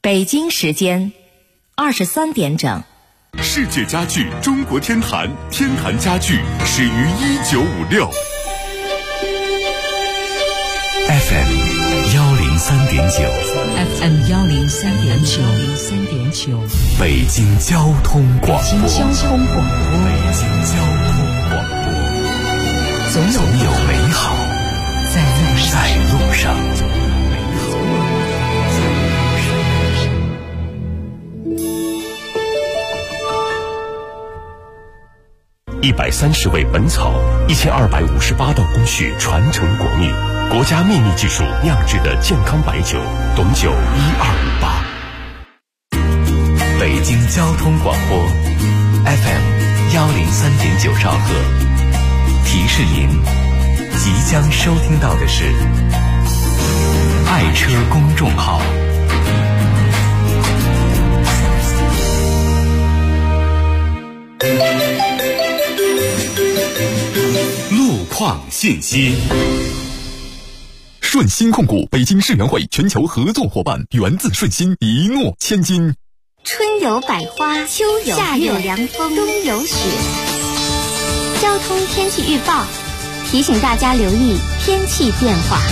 北京时间23点整。 世界家具中国天坛，天坛家具始于1956。 FM 103.9， 北京交通广播，总有美好在路上。130味本草，1258道工序传承国秘，国家秘密技术酿制的健康白酒，董酒1258。北京交通广播 FM 103.9兆赫，提示您即将收听到的是爱车公众号。 路况信息。顺鑫控股北京世园会全球合作伙伴，源自顺鑫，一诺千金。 春有百花，秋有夏有凉风，冬有雪。交通天气预报提醒大家留意天气变化。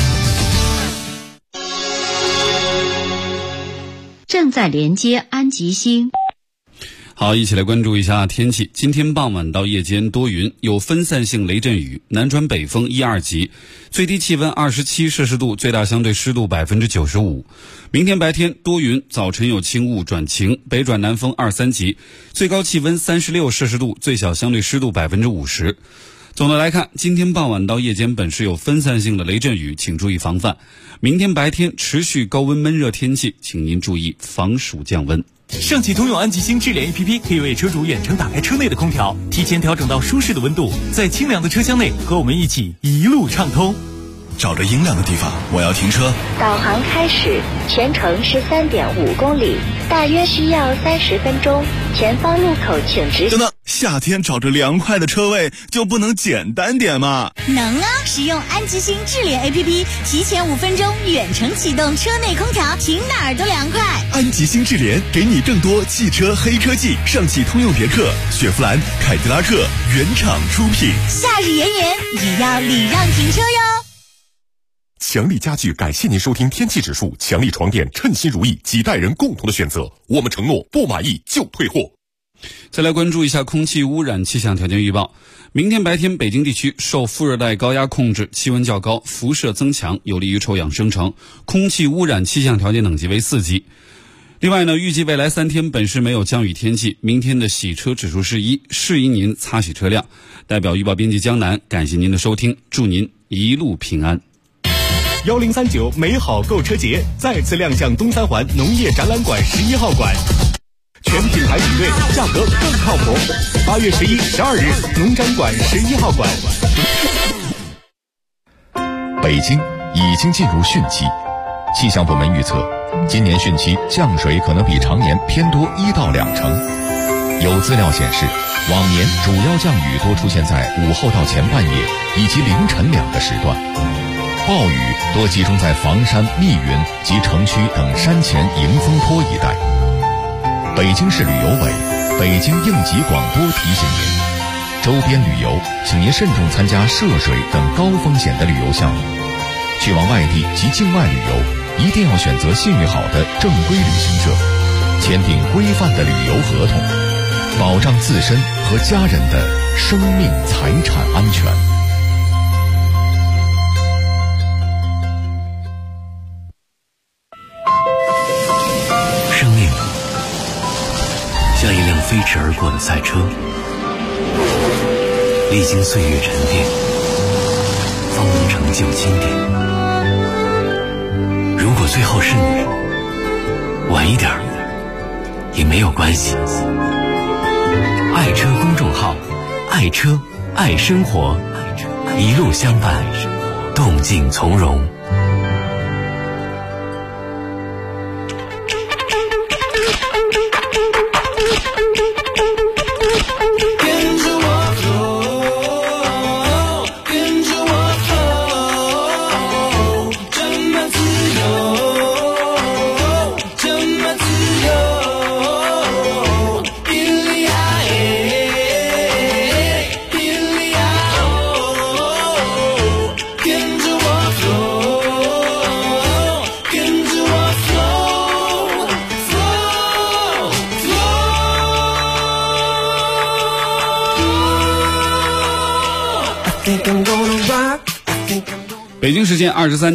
正在连接安吉星。 好，一起来关注一下天气。今天傍晚到夜间多云，有分散性雷阵雨，南转北风1、2级，最低气温27摄氏度，最大相对湿度95%。明天白天多云，早晨有轻雾转晴，北转南风2、3级，最高气温36摄氏度，最小相对湿度50%。总的来看，今天傍晚到夜间本市有分散性的雷阵雨，请注意防范。明天白天持续高温闷热天气，请您注意防暑降温。 上汽通用安吉星智联 APP 可以为车主远程打开车内的空调，提前调整到舒适的温度，在清凉的车厢内和我们一起一路畅通。 找着阴凉的地方，我要停车。 导航开始，全程是3.5公里，大约需要30分钟。前方路口请直行。 等等，夏天找着凉快的车位就不能简单点吗？ 能啊！使用安吉星智联 APP， 提前5分钟远程启动车内空调，停哪儿都凉快。 安吉星智联给你更多汽车黑科技，上汽通用别克、雪佛兰、凯迪拉克原厂出品。 夏日炎炎，也要礼让停车哟。 强力家具感谢您收听天气指数，强力床垫称心如意，几代人共同的选择，我们承诺不满意就退货。 再来关注一下空气污染气象条件预报。明天白天北京地区受副热带高压控制，气温较高，辐射增强，有利于臭氧生成，空气污染气象条件等级为4级。另外呢，预计未来3天本市没有降雨天气，明天的洗车指数是1，适宜您擦洗车辆。代表预报编辑江南，感谢您的收听，祝您一路平安。 1039美好购车节再次亮相东三环农业展览馆11号馆，全品牌比对，价格更靠谱。8月11、12日，农展馆11号馆。 北京已经进入汛期，气象部门预测，今年汛期降水可能比常年偏多1到2成。有资料显示，往年主要降雨多出现在午后到前半夜以及凌晨2个时段。暴雨多集中在房山、密云及城区等山前迎风坡一带。北京市旅游委、北京应急广播提醒您，周边旅游请您慎重参加涉水等高风险的旅游项目。去往外地及境外旅游，一定要选择信誉好的正规旅行社，签订规范的旅游合同，保障自身和家人的生命财产安全。 像一辆飞驰而过的赛车，历经岁月沉淀，方能成就经典。如果最后是你，晚一点也没有关系。爱车公众号，爱车爱生活，一路相伴，动静从容。 这么自由，这么自由。 跟着我 flow， 跟着我 flow flow flow。 I think I'm gonna rock。 北京时间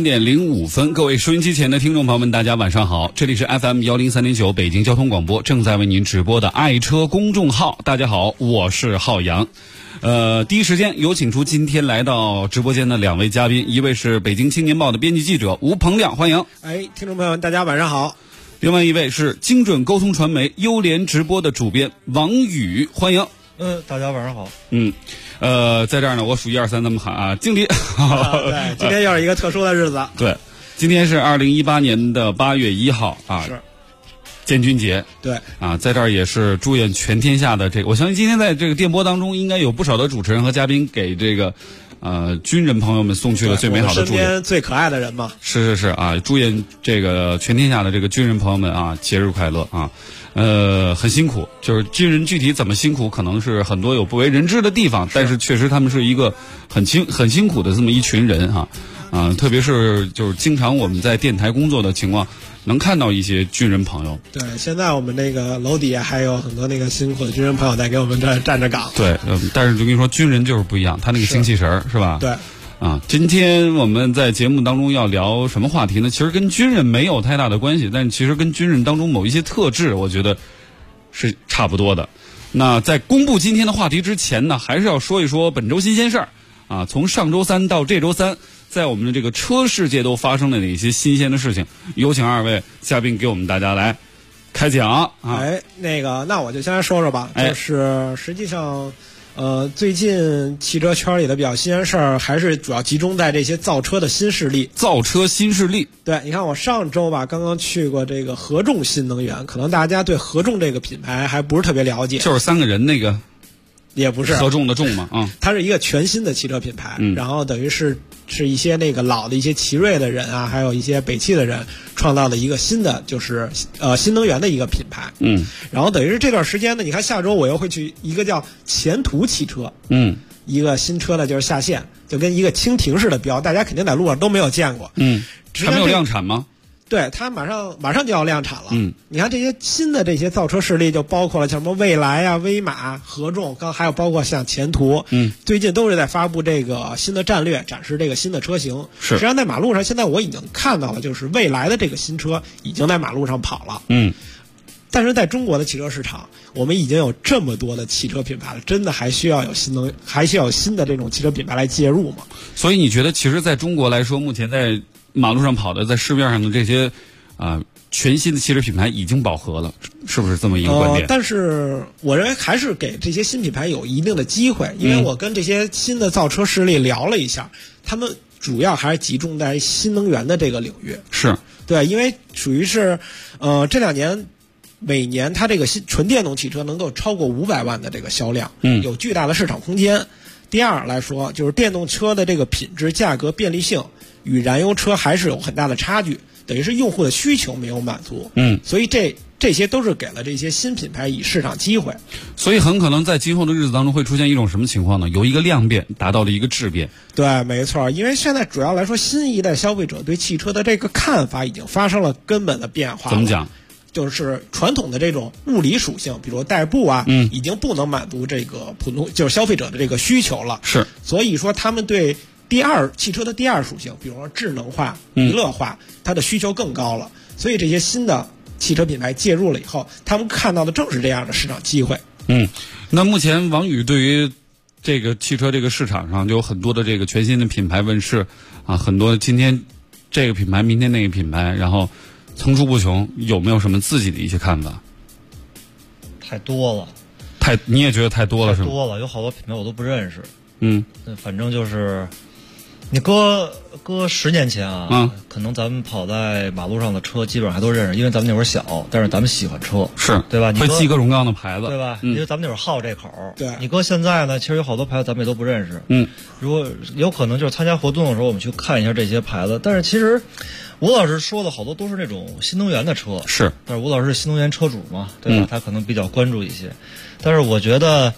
23:05，各位收音机前的听众朋友们，大家晚上好，这里是 FM103.9 北京交通广播正在为您直播的爱车公众号。大家好，我是浩洋。第一时间有请出今天来到直播间的两位嘉宾，一位是北京青年报的编辑记者吴鹏亮，欢迎。 听众朋友们，大家晚上好。 另外一位是精准沟通传媒优联直播的主编王宇，欢迎。 大家晚上好。 在这儿呢，我数1、2、3，咱们喊啊，经理。 对，今天又是一个特殊的日子。 对，今天是2018年的8月1号啊， 是建军节。 对啊，在这儿也是祝愿全天下的这个，我相信今天在这个电波当中，应该有不少的主持人和嘉宾给这个军人朋友们送去了最美好的祝愿。 身边最可爱的人嘛。 是啊，祝愿这个全天下的这个军人朋友们啊，节日快乐啊。很辛苦，就是军人具体怎么辛苦，可能是很多有不为人知的地方，但是确实他们是一个很辛苦的这么一群人哈，特别是就是经常我们在电台工作的情况，能看到一些军人朋友。 对，现在我们那个楼底下还有很多那个辛苦的军人朋友在给我们这站着岗。 对，但是就跟你说，军人就是不一样，他那个精气神儿是吧？ 对。 今天我们在节目当中要聊什么话题呢？其实跟军人没有太大的关系，但其实跟军人当中某一些特质，我觉得是差不多的。那在公布今天的话题之前呢，还是要说一说本周新鲜事儿啊。从上周三到这周三，在我们的这个车世界都发生了哪些新鲜的事情？有请二位嘉宾给我们大家来开讲啊。 那我就先来说说吧。就是实际上。最近汽车圈里的比较新鲜事儿，还是主要集中在这些造车的新势力。 造车新势力， 对，你看我上周吧，刚刚去过这个合众新能源，可能大家对合众这个品牌还不是特别了解。 就是3个人那个， 也不是合众的众嘛， 它是一个全新的汽车品牌，然后等于是一些那个老的一些奇瑞的人啊，还有一些北汽的人创造了一个新的，就是新能源的一个品牌。然后等于是这段时间呢，你看下周我又会去一个叫前途汽车，一个新车的就是下线，就跟一个蜻蜓似的标，大家肯定在路上都没有见过。 还没有量产吗？ 对，它马上就要量产了。你看这些新的这些造车势力，就包括了像什么蔚来啊、威马、合众，还有包括像前途，最近都是在发布这个新的战略，展示这个新的车型。实际上在马路上，现在我已经看到了，就是蔚来的这个新车已经在马路上跑了。但是在中国的汽车市场，我们已经有这么多的汽车品牌了，真的还需要有新的这种汽车品牌来介入吗？ 所以你觉得，其实在中国来说，目前在马路上跑的，在市面上的这些全新的汽车品牌已经饱和了，是不是这么一个观点？ 但是我认为还是给这些新品牌有一定的机会，因为我跟这些新的造车势力聊了一下，他们主要还是集中在新能源的这个领域。 是对，因为属于是这2年每年它这个纯电动汽车能够超过500万的这个销量，有巨大的市场空间。第二来说，就是电动车的这个品质、价格、便利性与燃油车还是有很大的差距，等于是用户的需求没有满足。所以这些都是给了这些新品牌以市场机会。 所以很可能在今后的日子当中会出现一种什么情况呢？由一个量变达到了一个质变。 对，没错，因为现在主要来说，新一代消费者对汽车的这个看法已经发生了根本的变化。 怎么讲？ 就是传统的这种物理属性，比如代步啊，已经不能满足这个普通就是消费者的这个需求了。 是， 所以说他们对汽车的第二属性，比如说智能化、娱乐化，它的需求更高了。所以这些新的汽车品牌介入了以后，他们看到的正是这样的市场机会。 那目前王宇对于这个汽车这个市场上就有很多的这个全新的品牌问世啊，很多今天这个品牌，明天那个品牌，然后层出不穷，有没有什么自己的一些看法？ 太多了， 你也觉得太多了是吗？ 太多了，有好多品牌我都不认识。反正就是你搁10年前啊，可能咱们跑在马路上的车基本上还都认识，因为咱们那会儿小，但是咱们喜欢车， 是对吧？ 会记各种各样的牌子， 对吧？因为咱们那会儿好这口。 对， 你搁现在呢，其实有好多牌子咱们也都不认识。如果有可能就是参加活动的时候，我们去看一下这些牌子，但是其实吴老师说的好多都是那种新能源的车， 是， 但是吴老师是新能源车主嘛，对吧？他可能比较关注一些，但是我觉得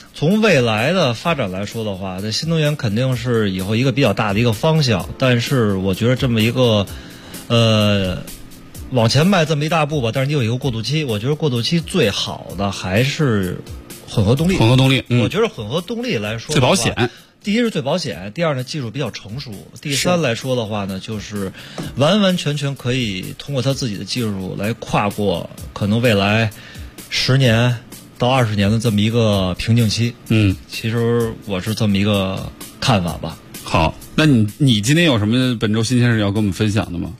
从未来的发展来说的话，这新能源肯定是以后一个比较大的一个方向。但是我觉得这么一个往前迈这么一大步吧，但是你有一个过渡期。我觉得过渡期最好的还是混合动力。 混合动力， 我觉得混合动力来说最保险。 第一是最保险，第二呢技术比较成熟，第三来说的话呢，就是完完全全可以通过它自己的技术来跨过可能未来10年到20年的这么一个瓶颈期。其实我是这么一个看法吧。 好，那你今天有什么本周新鲜事要跟我们分享的吗？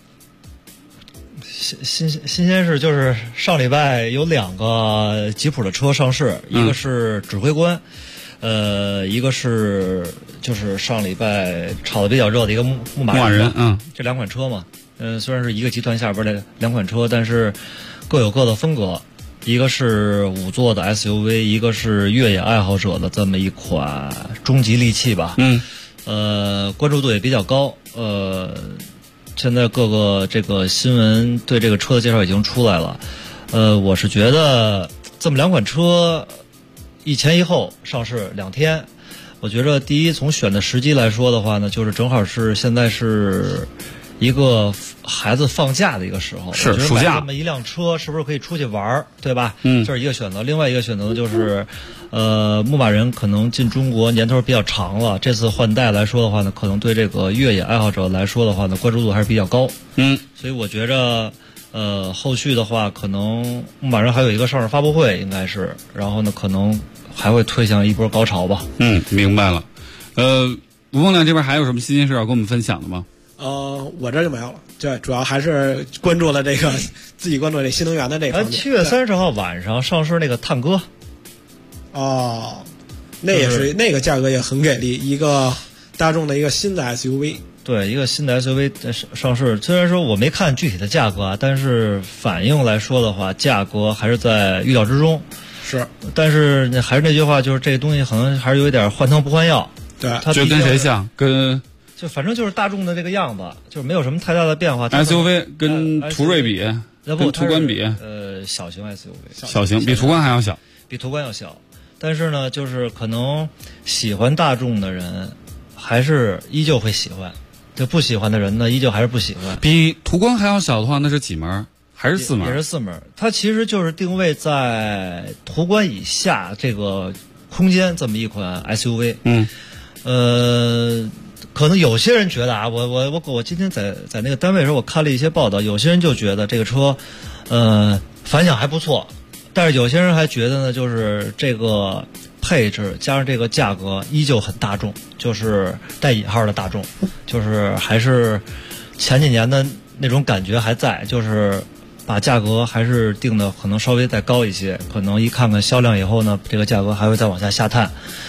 新鲜事就是上礼拜有2个吉普的车上市，一个是指挥官。一个是就是上礼拜炒得比较热的一个牧马人，这2款车嘛，虽然是一个集团下边的2款车，但是各有各的风格。一个是5座的 SUV， 一个是越野爱好者的这么一款中级利器吧。关注度也比较高。现在各个这个新闻对这个车的介绍已经出来了。我是觉得这么2款车一前一后上市2天，我觉得第一从选的时机来说的话呢，就是正好是现在是一个孩子放假的一个时候， 是暑假， 这么一辆车是不是可以出去玩，对吧？这是一个选择。另外一个选择就是，牧马人可能进中国年头比较长了，这次换代来说的话呢，可能对这个越野爱好者来说的话呢，关注度还是比较高。所以我觉着。后续的话，可能牧马人还有一个上市发布会，应该是，然后呢，可能还会推向一波高潮吧。 明白了。吴凤亮这边还有什么新鲜事要跟我们分享的吗？ 我这就没有了。对，主要还是关注了这个自己关注这新能源的这方面。 7月30号晚上上市那个探戈。 那也是那个价格也很给力，一个大众的一个新的 SUV。 对，一个新的 SUV 上市，虽然说我没看具体的价格啊，但是反应来说的话，价格还是在预料之中。 是， 但是还是那句话，就是这个东西可能还是有一点换汤不换药。 对， 它就跟谁像？ 就反正就是大众的这个样子，就是没有什么太大的变化。 SUV 跟途锐比，跟途观比， 小型 SUV， 小型比途观还要小， 比途观要小。但是呢，就是可能喜欢大众的人，还是依旧会喜欢。就不喜欢的人呢，依旧还是不喜欢。 比途观还要小的话，那是几门？还是4门？ 也是4门。它其实就是定位在途观以下这个空间这么一款 SUV。可能有些人觉得啊，我今天在那个单位的时候，我看了一些报道，有些人就觉得这个车，反响还不错，但是有些人还觉得呢，就是这个配置加上这个价格依旧很大众，就是带引号的大众，就是还是前几年的那种感觉还在，就是把价格还是定的可能稍微再高一些，可能一看看销量以后呢，这个价格还会再往下探。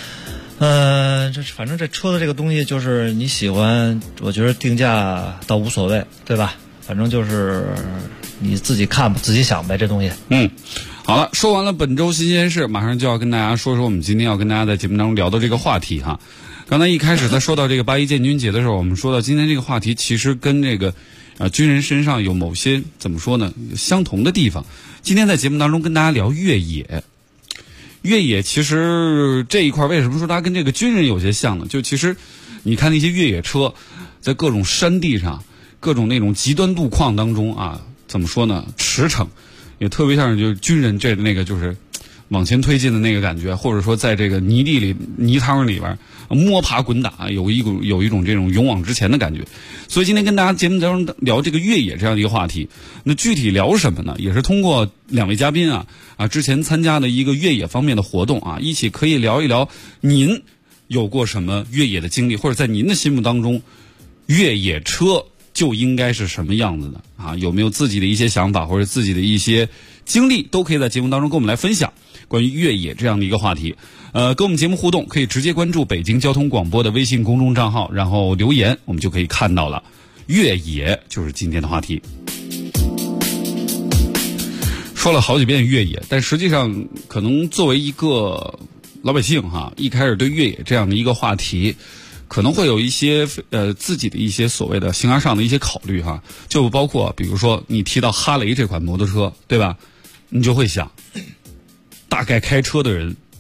反正这车的这个东西就是你喜欢，我觉得定价倒无所谓，对吧？反正就是你自己看吧，自己想呗，这东西。 好了，说完了本周新鲜事，马上就要跟大家说说我们今天要跟大家在节目当中聊的这个话题哈。刚才一开始在说到这个8·1建军节的时候，我们说到今天这个话题其实跟这个军人身上有某些怎么说呢相同的地方。今天在节目当中跟大家聊越野。越野其实这一块为什么说它跟这个军人有些像呢？就其实你看那些越野车在各种山地上，各种那种极端路况当中啊，怎么说呢，驰骋也特别像就是军人那个就是往前推进的那个感觉，或者说在这个泥地里泥汤里边摸爬滚打，有一种这种勇往直前的感觉。所以今天跟大家节目当中聊这个越野这样的一个话题，那具体聊什么呢？也是通过2位嘉宾之前参加的一个越野方面的活动一起可以聊一聊您有过什么越野的经历，或者在您的心目当中越野车就应该是什么样子的有没有自己的一些想法或者自己的一些经历，都可以在节目当中跟我们来分享关于越野这样的一个话题。跟我们节目互动可以直接关注北京交通广播的微信公众账号，然后留言，我们就可以看到了。越野就是今天的话题。说了好几遍越野，但实际上可能作为一个老百姓一开始对越野这样的一个话题可能会有一些自己的一些所谓的形而上的一些考虑就包括比如说你提到哈雷这款摩托车，对吧？你就会想大概开车的人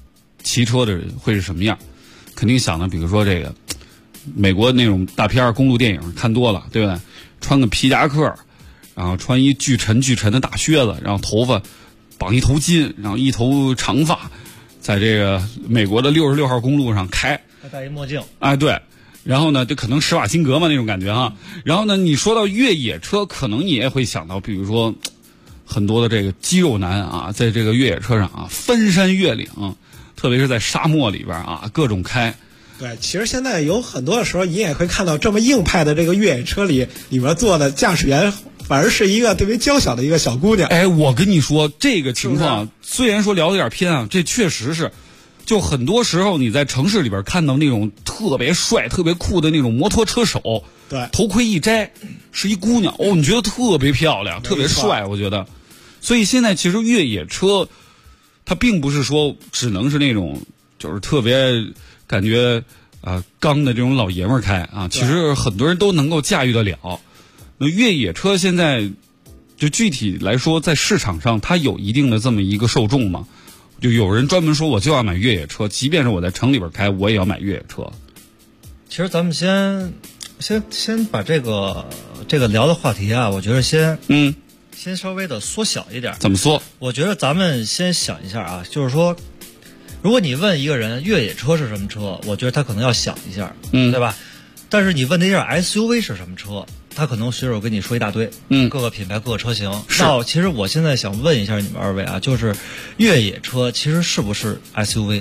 骑车的人会是什么样？肯定想的，比如说这个美国那种大片公路电影看多了，对不对？穿个皮夹克，然后穿一巨沉的大靴子，然后头发绑一头巾，然后一头长发，在这个美国的66号公路上开， 还戴一墨镜， 哎，对。然后呢，就可能施瓦辛格嘛那种感觉哈。然后呢，你说到越野车，可能你也会想到，比如说很多的这个肌肉男啊，在这个越野车上啊翻山越岭，特别是在沙漠里边啊各种开。 对，其实现在有很多的时候，你也会看到这么硬派的这个越野车里边坐的驾驶员，反而是一个特别娇小的一个小姑娘。 哎，我跟你说，这个情况虽然说聊得有点偏啊，这确实是。就很多时候你在城市里边看到那种特别帅特别酷的那种摩托车手， 对， 头盔一摘是一姑娘，你觉得特别漂亮特别帅，我觉得。所以现在其实越野车它并不是说只能是那种就是特别感觉刚的这种老爷们儿开啊，其实很多人都能够驾驭得了。那越野车现在就具体来说在市场上它有一定的这么一个受众吗？就有人专门说我就要买越野车，即便是我在城里边开我也要买越野车。 其实咱们先把这个聊的话题啊，我觉得先稍微的缩小一点。 怎么缩？ 我觉得咱们先想一下啊，就是说如果你问一个人越野车是什么车，我觉得他可能要想一下，对吧？但是你问他一下 SUV 是什么车，他可能随手跟你说一大堆，各个品牌各个车型。那其实我现在想问一下你们二位啊，就是越野车其实是不是 SUV？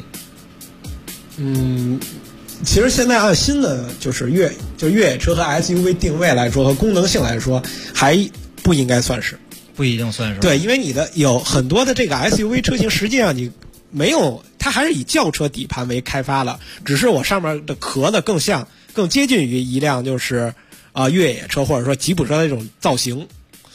其实现在按新的就是越野车和 SUV 定位来说和功能性来说，还不应该算是， 不一定算是。 对，因为你的有很多的这个 SUV 车型，实际上你没有，它还是以轿车底盘为开发的，只是我上面的壳的更接近于一辆就是越野车或者说吉普车的这种造型。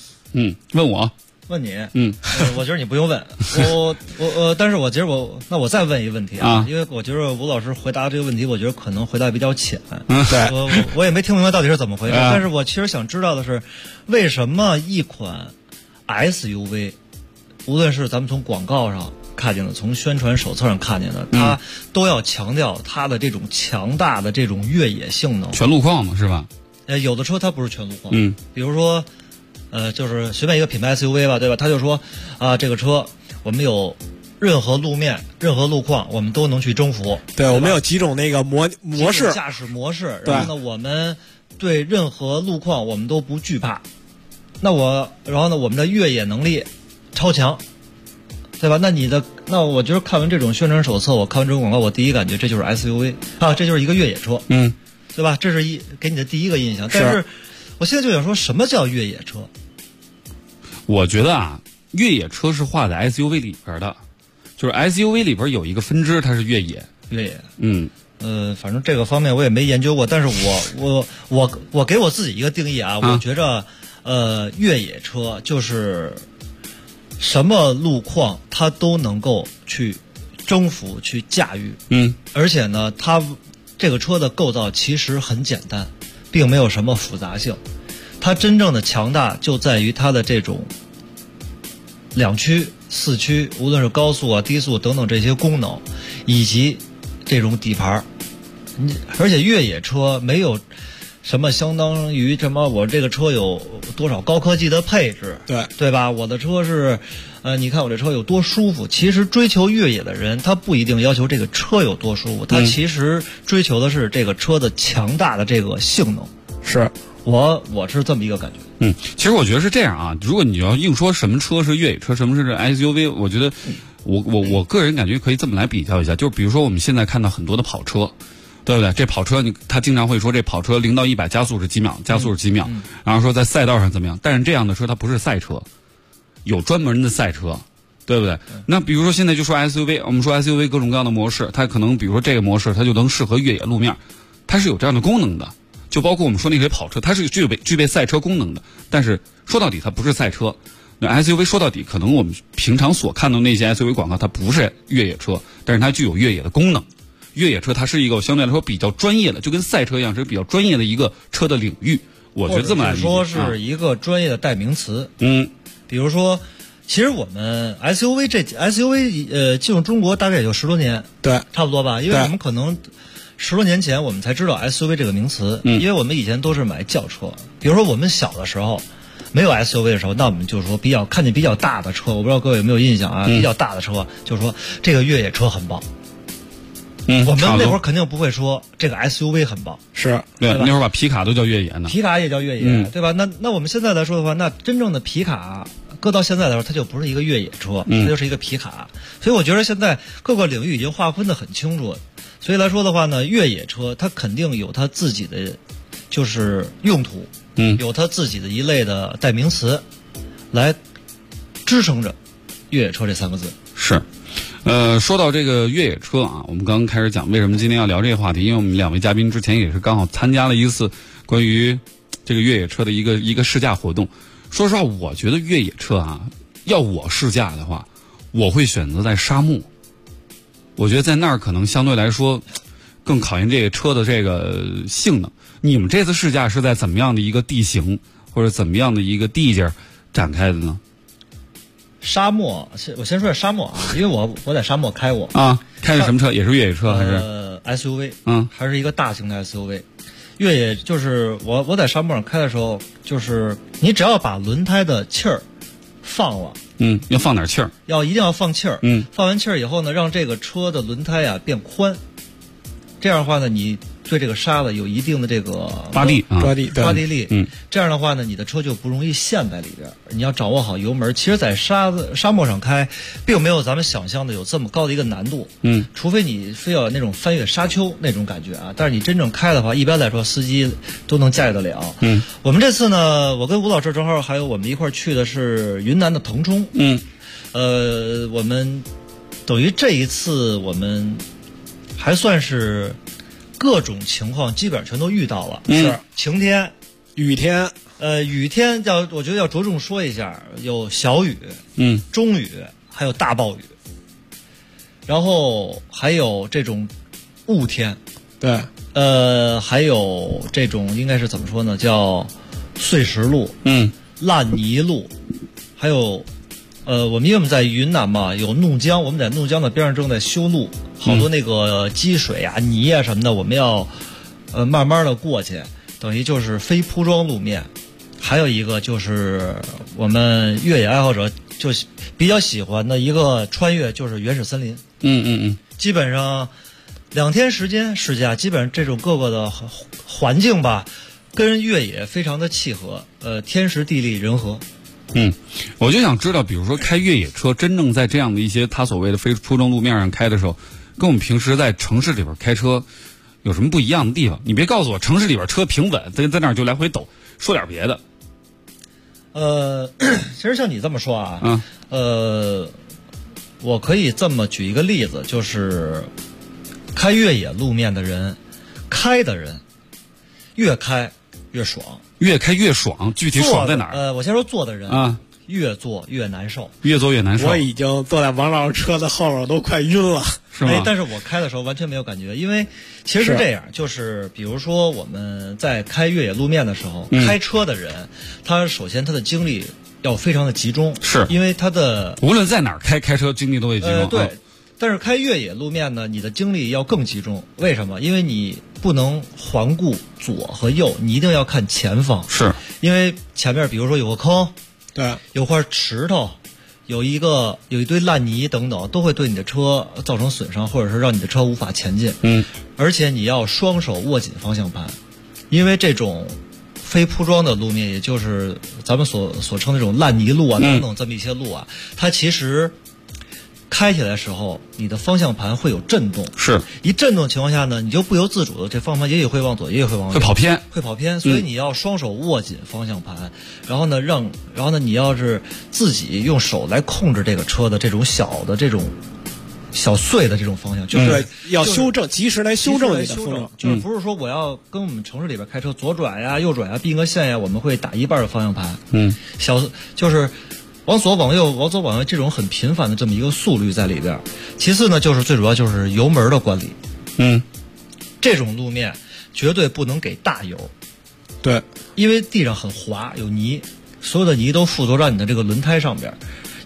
问你，我觉得你不用问，但是我觉得那我再问一个问题啊，因为我觉得吴老师回答这个问题，我觉得可能回答比较浅， 对， 我也没听明白到底是怎么回事，但是我其实想知道的是，为什么一款 SUV， 无论是咱们从广告上看见的，从宣传手册上看见的，它都要强调它的这种强大的这种越野性能， 全路况嘛，是吧？ 有的车它不是全路况，比如说。就是随便一个品牌 SUV 吧，对吧？他就说这个车我们有任何路面、任何路况，我们都能去征服。 对，我们有几种那个模式， 驾驶模式。然后呢，我们对任何路况我们都不惧怕。然后呢，我们的越野能力超强，对吧？那我觉得看完这种宣传手册，我看完这种广告，我第一感觉这就是 SUV 啊，这就是一个越野车，对吧？这是给你的第一个印象，但是。我现在就想说什么叫越野车？ 我觉得越野车是划在 SUV 里边的，就是 SUV 里边有一个分支，它是越野。 反正这个方面我也没研究过，但是我给我自己一个定义啊，我觉着越野车就是什么路况它都能够去征服、去驾驭。而且呢，它这个车的构造其实很简单。并没有什么复杂性，它真正的强大就在于它的这种2驱、4驱，无论是高速啊、低速等等这些功能，以及这种底盘。而且越野车没有什么相当于什么我这个车有多少高科技的配置，对吧？我的车是你看我这车有多舒服。其实追求越野的人，他不一定要求这个车有多舒服，他其实追求的是这个车的强大的这个性能。 是我是这么一个感觉。 其实我觉得是这样啊。如果你要硬说什么车是越野车，什么是 SUV， 我觉得我个人感觉可以这么来比较一下，就是比如说我们现在看到很多的跑车。对不对？这跑车他经常会说这跑车0到100加速是几秒，加速是几秒，然后说在赛道上怎么样。但是这样的车它不是赛车，有专门的赛车，对不对？那比如说现在就说 SUV， 我们说 SUV 各种各样的模式，它可能比如说这个模式它就能适合越野路面，它是有这样的功能的。就包括我们说那些跑车，它是具备赛车功能的，但是说到底它不是赛车。那 SUV 说到底可能我们平常所看到那些 SUV 广告它不是越野车，但是它具有越野的功能。越野车它是一个相对来说比较专业的，就跟赛车一样是比较专业的一个车的领域。我觉得这么来理解， 说是一个专业的代名词。 比如说其实我们 SUV 进入中国大概也就10多年， 对， 差不多吧。因为我们可能10多年前我们才知道 SUV 这个名词，因为我们以前都是买轿车。比如说我们小的时候没有 SUV 的时候，那我们就是说看见比较大的车，我不知道各位有没有印象啊？比较大的车，就是说这个越野车很棒。我们那会儿肯定不会说这个 SUV 很棒， 是对，那会儿把皮卡都叫越野呢， 皮卡也叫越野，对吧？那我们现在来说的话，那真正的皮卡搁到现在来说，它就不是一个越野车，它就是一个皮卡。所以我觉得现在各个领域已经划分得很清楚。所以来说的话呢，越野车它肯定有它自己的就是用途，有它自己的一类的代名词来支撑着越野车这3个字。 是。说到这个越野车啊，我们刚刚开始讲为什么今天要聊这个话题，因为我们2位嘉宾之前也是刚好参加了一次关于这个越野车的一个试驾活动。说实话，我觉得越野车啊，要我试驾的话，我会选择在沙漠。我觉得在那儿可能相对来说更考验这个车的这个性能。你们这次试驾是在怎么样的一个地形或者怎么样的一个地界展开的呢？ 沙漠，我先说下沙漠啊，因为我在沙漠开过啊，开的什么车？也是越野车还是 SUV？还是一个大型的 SUV。越野就是我在沙漠上开的时候，就是你只要把轮胎的气儿放了， 要放点气儿， 一定要放气儿，放完气儿以后呢，让这个车的轮胎啊变宽，这样的话呢，你对这个沙子有一定的这个抓地力，这样的话呢，你的车就不容易陷在里边。你要掌握好油门。其实，在沙漠上开，并没有咱们想象的有这么高的一个难度。除非你非要那种翻越沙丘那种感觉啊。但是你真正开的话，一般来说司机都能驾驭得了。我们这次呢，我跟吴老师正好还有我们一块儿去的是云南的腾冲。我们等于这一次我们还算是各种情况基本上全都遇到了。是晴天、 雨天。 雨天我觉得要着重说一下，有小雨，中雨，还有大暴雨，然后还有这种雾天， 对， 还有这种应该是怎么说呢？叫碎石路，烂泥路，还有因为我们在云南嘛，有怒江，我们在怒江的边上正在修路，好多那个积水啊、泥啊什么的，我们要慢慢的过去，等于就是非铺装路面。还有一个就是我们越野爱好者就比较喜欢的一个穿越，就是原始森林。基本上2天时间试驾，基本上这种各个的环境吧，跟越野非常的契合，天时地利人和。 我就想知道，比如说开越野车，真正在这样的一些他所谓的非铺装路面上开的时候，跟我们平时在城市里边开车有什么不一样的地方？你别告诉我城市里边车平稳，在那儿就来回抖，说点别的。 其实像你这么说啊，我可以这么举一个例子，就是开越野路面的人，开的人越开越爽， 越开越爽。具体爽在哪儿？ 我先说坐的人啊，越坐越难受， 越坐越难受。 我已经坐在王老师车的后边，都快晕了， 是吗？ 但是我开的时候完全没有感觉，因为其实是这样，就是比如说我们在开越野路面的时候，开车的人，他首先他的精力要非常的集中， 是因为他的无论在哪儿开车精力都会集中。 对。但是开越野路面呢，你的精力要更集中。为什么？因为你不能环顾左和右，你一定要看前方。 是因为前面比如说有个坑， 对， 有块石头，有一堆烂泥等等，都会对你的车造成损伤，或者是让你的车无法前进。而且你要双手握紧方向盘，因为这种非铺装的路面，也就是咱们所称的这种烂泥路啊等等这么一些路啊，它其实开起来的时候，你的方向盘会有震动， 是一震动情况下呢，你就不由自主的这方向盘也会往左，也会往右，会跑偏，所以你要双手握紧方向盘，然后呢，你要是自己用手来控制这个车的这种小碎的这种方向，就是要修正，及时来修正你的风筝， 就是不是说我要跟我们城市里边开车左转呀、右转呀、并个线呀，我们会打一半的方向盘，就是往左往右这种很频繁的这么一个速率在里边。其次呢，就是最主要就是油门的管理。这种路面绝对不能给大油， 对， 因为地上很滑，有泥，所有的泥都附着到你的这个轮胎上边。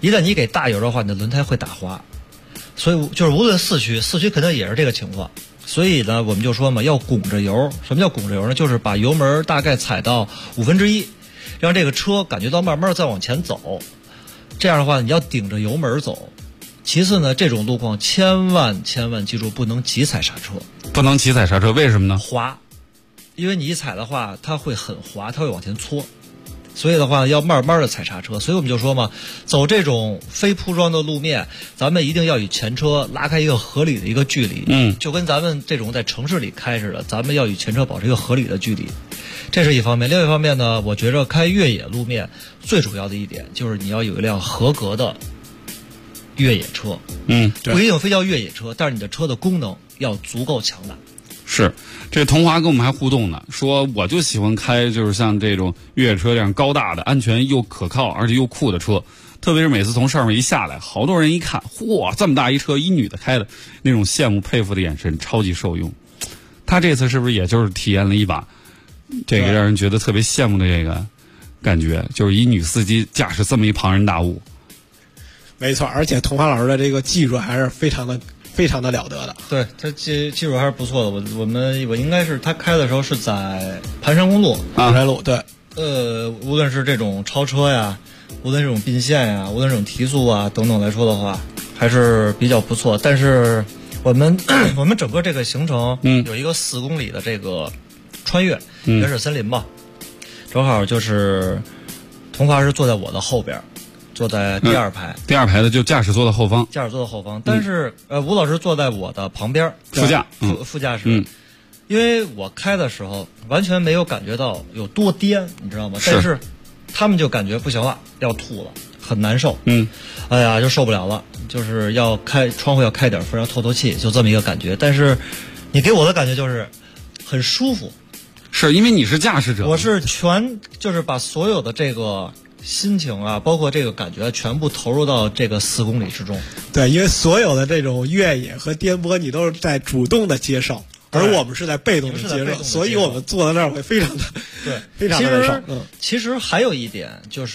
一旦你给大油的话，你的轮胎会打滑。所以就是无论四驱肯定也是这个情况。所以呢，我们就说嘛，要拱着油。什么叫拱着油呢？就是把油门大概踩到1/5，让这个车感觉到慢慢再往前走。这样的话，你要顶着油门走。其次呢，这种路况千万记住，不能急踩刹车。 不能急踩刹车，为什么呢？ 滑，因为你一踩的话，它会很滑，它会往前搓。所以的话，要慢慢的踩刹车。所以我们就说嘛，走这种非铺装的路面，咱们一定要与前车拉开一个合理的一个距离。就跟咱们这种在城市里开似的，咱们要与前车保持一个合理的距离。这是一方面。另外一方面呢，我觉着开越野路面最主要的一点就是你要有一辆合格的越野车。不一定非叫越野车，但是你的车的功能要足够强大。 是，这童华跟我们还互动呢，说我就喜欢开就是像这种越野车这样高大的、安全又可靠而且又酷的车，特别是每次从上面一下来，好多人一看，嚯，这么大一车，一女的开的，那种羡慕佩服的眼神超级受用。他这次是不是也就是体验了一把这个让人觉得特别羡慕的这个感觉，就是一女司机驾驶这么一庞然大物？ 没错，而且童华老师的这个技术还是非常的了得的。 对，他技术还是不错的。我应该是他开的时候是在盘山公路。 盘山路，对。 无论是这种超车呀，无论这种并线呀，无论这种提速啊等等来说的话，还是比较不错。但是我们整个这个行程，有一个4公里的这个穿越原始森林吧，正好就是童华是坐在我的后边。坐在第二排， 第二排的就驾驶座的后方， 但是吴老师坐在我的旁边，副驾驶，因为我开的时候完全没有感觉到有多颠，你知道吗？但是他们就感觉不行了，要吐了，很难受，哎呀，就受不了了，就是要开窗户要开点风，要透透气，就这么一个感觉。但是你给我的感觉就是很舒服， 是因为你是驾驶者， 我是就是把所有的这个心情啊，包括这个感觉全部投入到这个4公里之中。 对，因为所有的这种越野和颠簸，你都是在主动的接受，而我们是在被动的接受，所以我们坐在那儿会非常的非常的难受。 其实还有一点就是，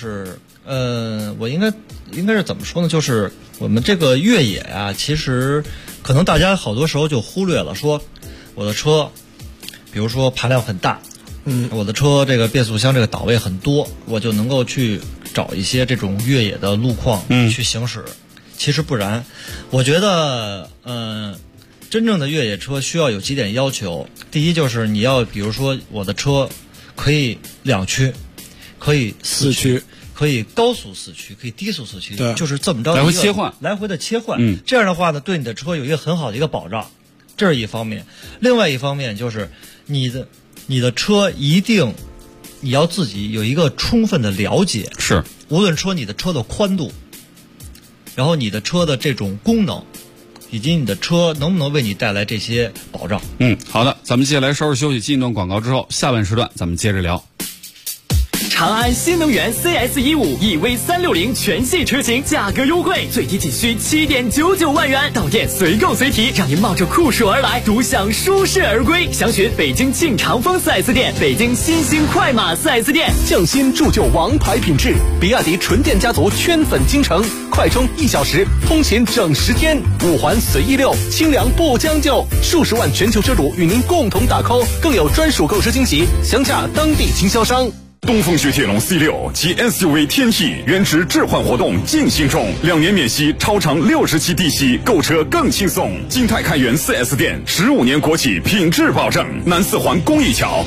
我应该是怎么说呢？就是我们这个越野啊，其实可能大家好多时候就忽略了，说我的车，比如说排量很大。我的车这个变速箱这个档位很多，我就能够去找一些这种越野的路况去行驶。其实不然，我觉得真正的越野车需要有几点要求。第一就是你要比如说我的车可以2驱，可以4驱，可以高速4驱，可以低速4驱，就是这么着来回切换， 来回的切换。这样的话呢，对你的车有一个很好的一个保障，这是一方面。另外一方面就是你的车一定你要自己有一个充分的了解， 是无论说你的车的宽度，然后你的车的这种功能，以及你的车能不能为你带来这些保障。 好的，咱们接下来稍事休息，进一段广告之后，下半时段咱们接着聊。 长安新能源 CS15 EV360全系车型价格优惠，最低仅需7.99万元，到店随购随提，让您冒着酷暑而来，独享舒适而归。详询北京庆长风 4S 店、北京新兴快马 4S 店。 匠心铸就王牌品质，比亚迪纯电家族圈粉京城，快充1小时，通勤整10天，5环随意溜，清凉不将就，数十万全球车主与您共同打 call， 更有专属购车惊喜，详洽当地经销商。 东风雪铁龙 C6 及 SUV 天翼原值置换活动进行中，2年免息，超长60期低息，购车更轻松。金泰开元 4S 店，15年国企品质保证。南4环公益桥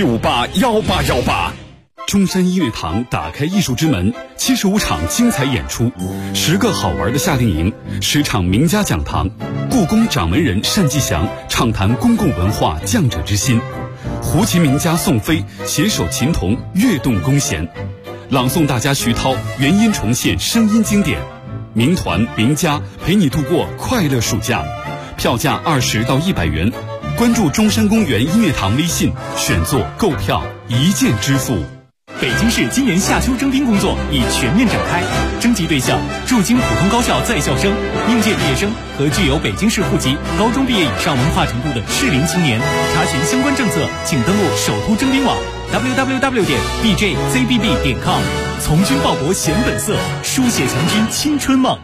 67581818。 中山音乐堂打开艺术之门，75场精彩演出，10个好玩的夏令营，10场名家讲堂，故宫掌门人单霁翔畅谈公共文化匠者之心，胡琴名家宋飞携手琴童跃动弓弦，朗诵大家徐涛原音重现声音经典，名团名家陪你度过快乐暑假，票价20到100元，关注中山公园音乐堂微信，选座购票一键支付。 北京市今年夏秋征兵工作已全面展开，征集对象驻京普通高校在校生、应届毕业生和具有北京市户籍、高中毕业以上文化程度的适龄青年。查询相关政策，请登录首都征兵网 www.bjzbb.com。从军报国显本色，书写强军青春梦。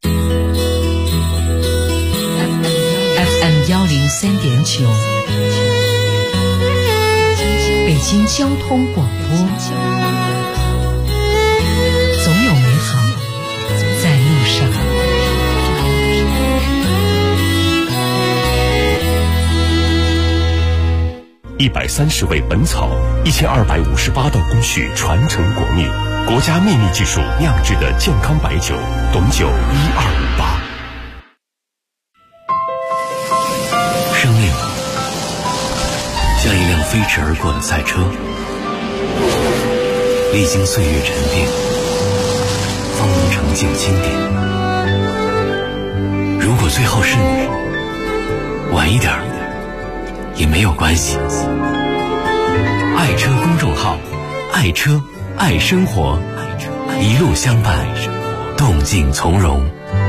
FM 103.9，北京交通广播，总有美好在路上。 130味本草，1258道工序传承国秘，国家秘密技术酿制的健康白酒，董酒1258。 生命像一辆飞驰而过的赛车，历经岁月沉淀，方能成就经典。如果最后是你，晚一点也没有关系。爱车公众号，爱车爱生活，一路相伴，动静从容。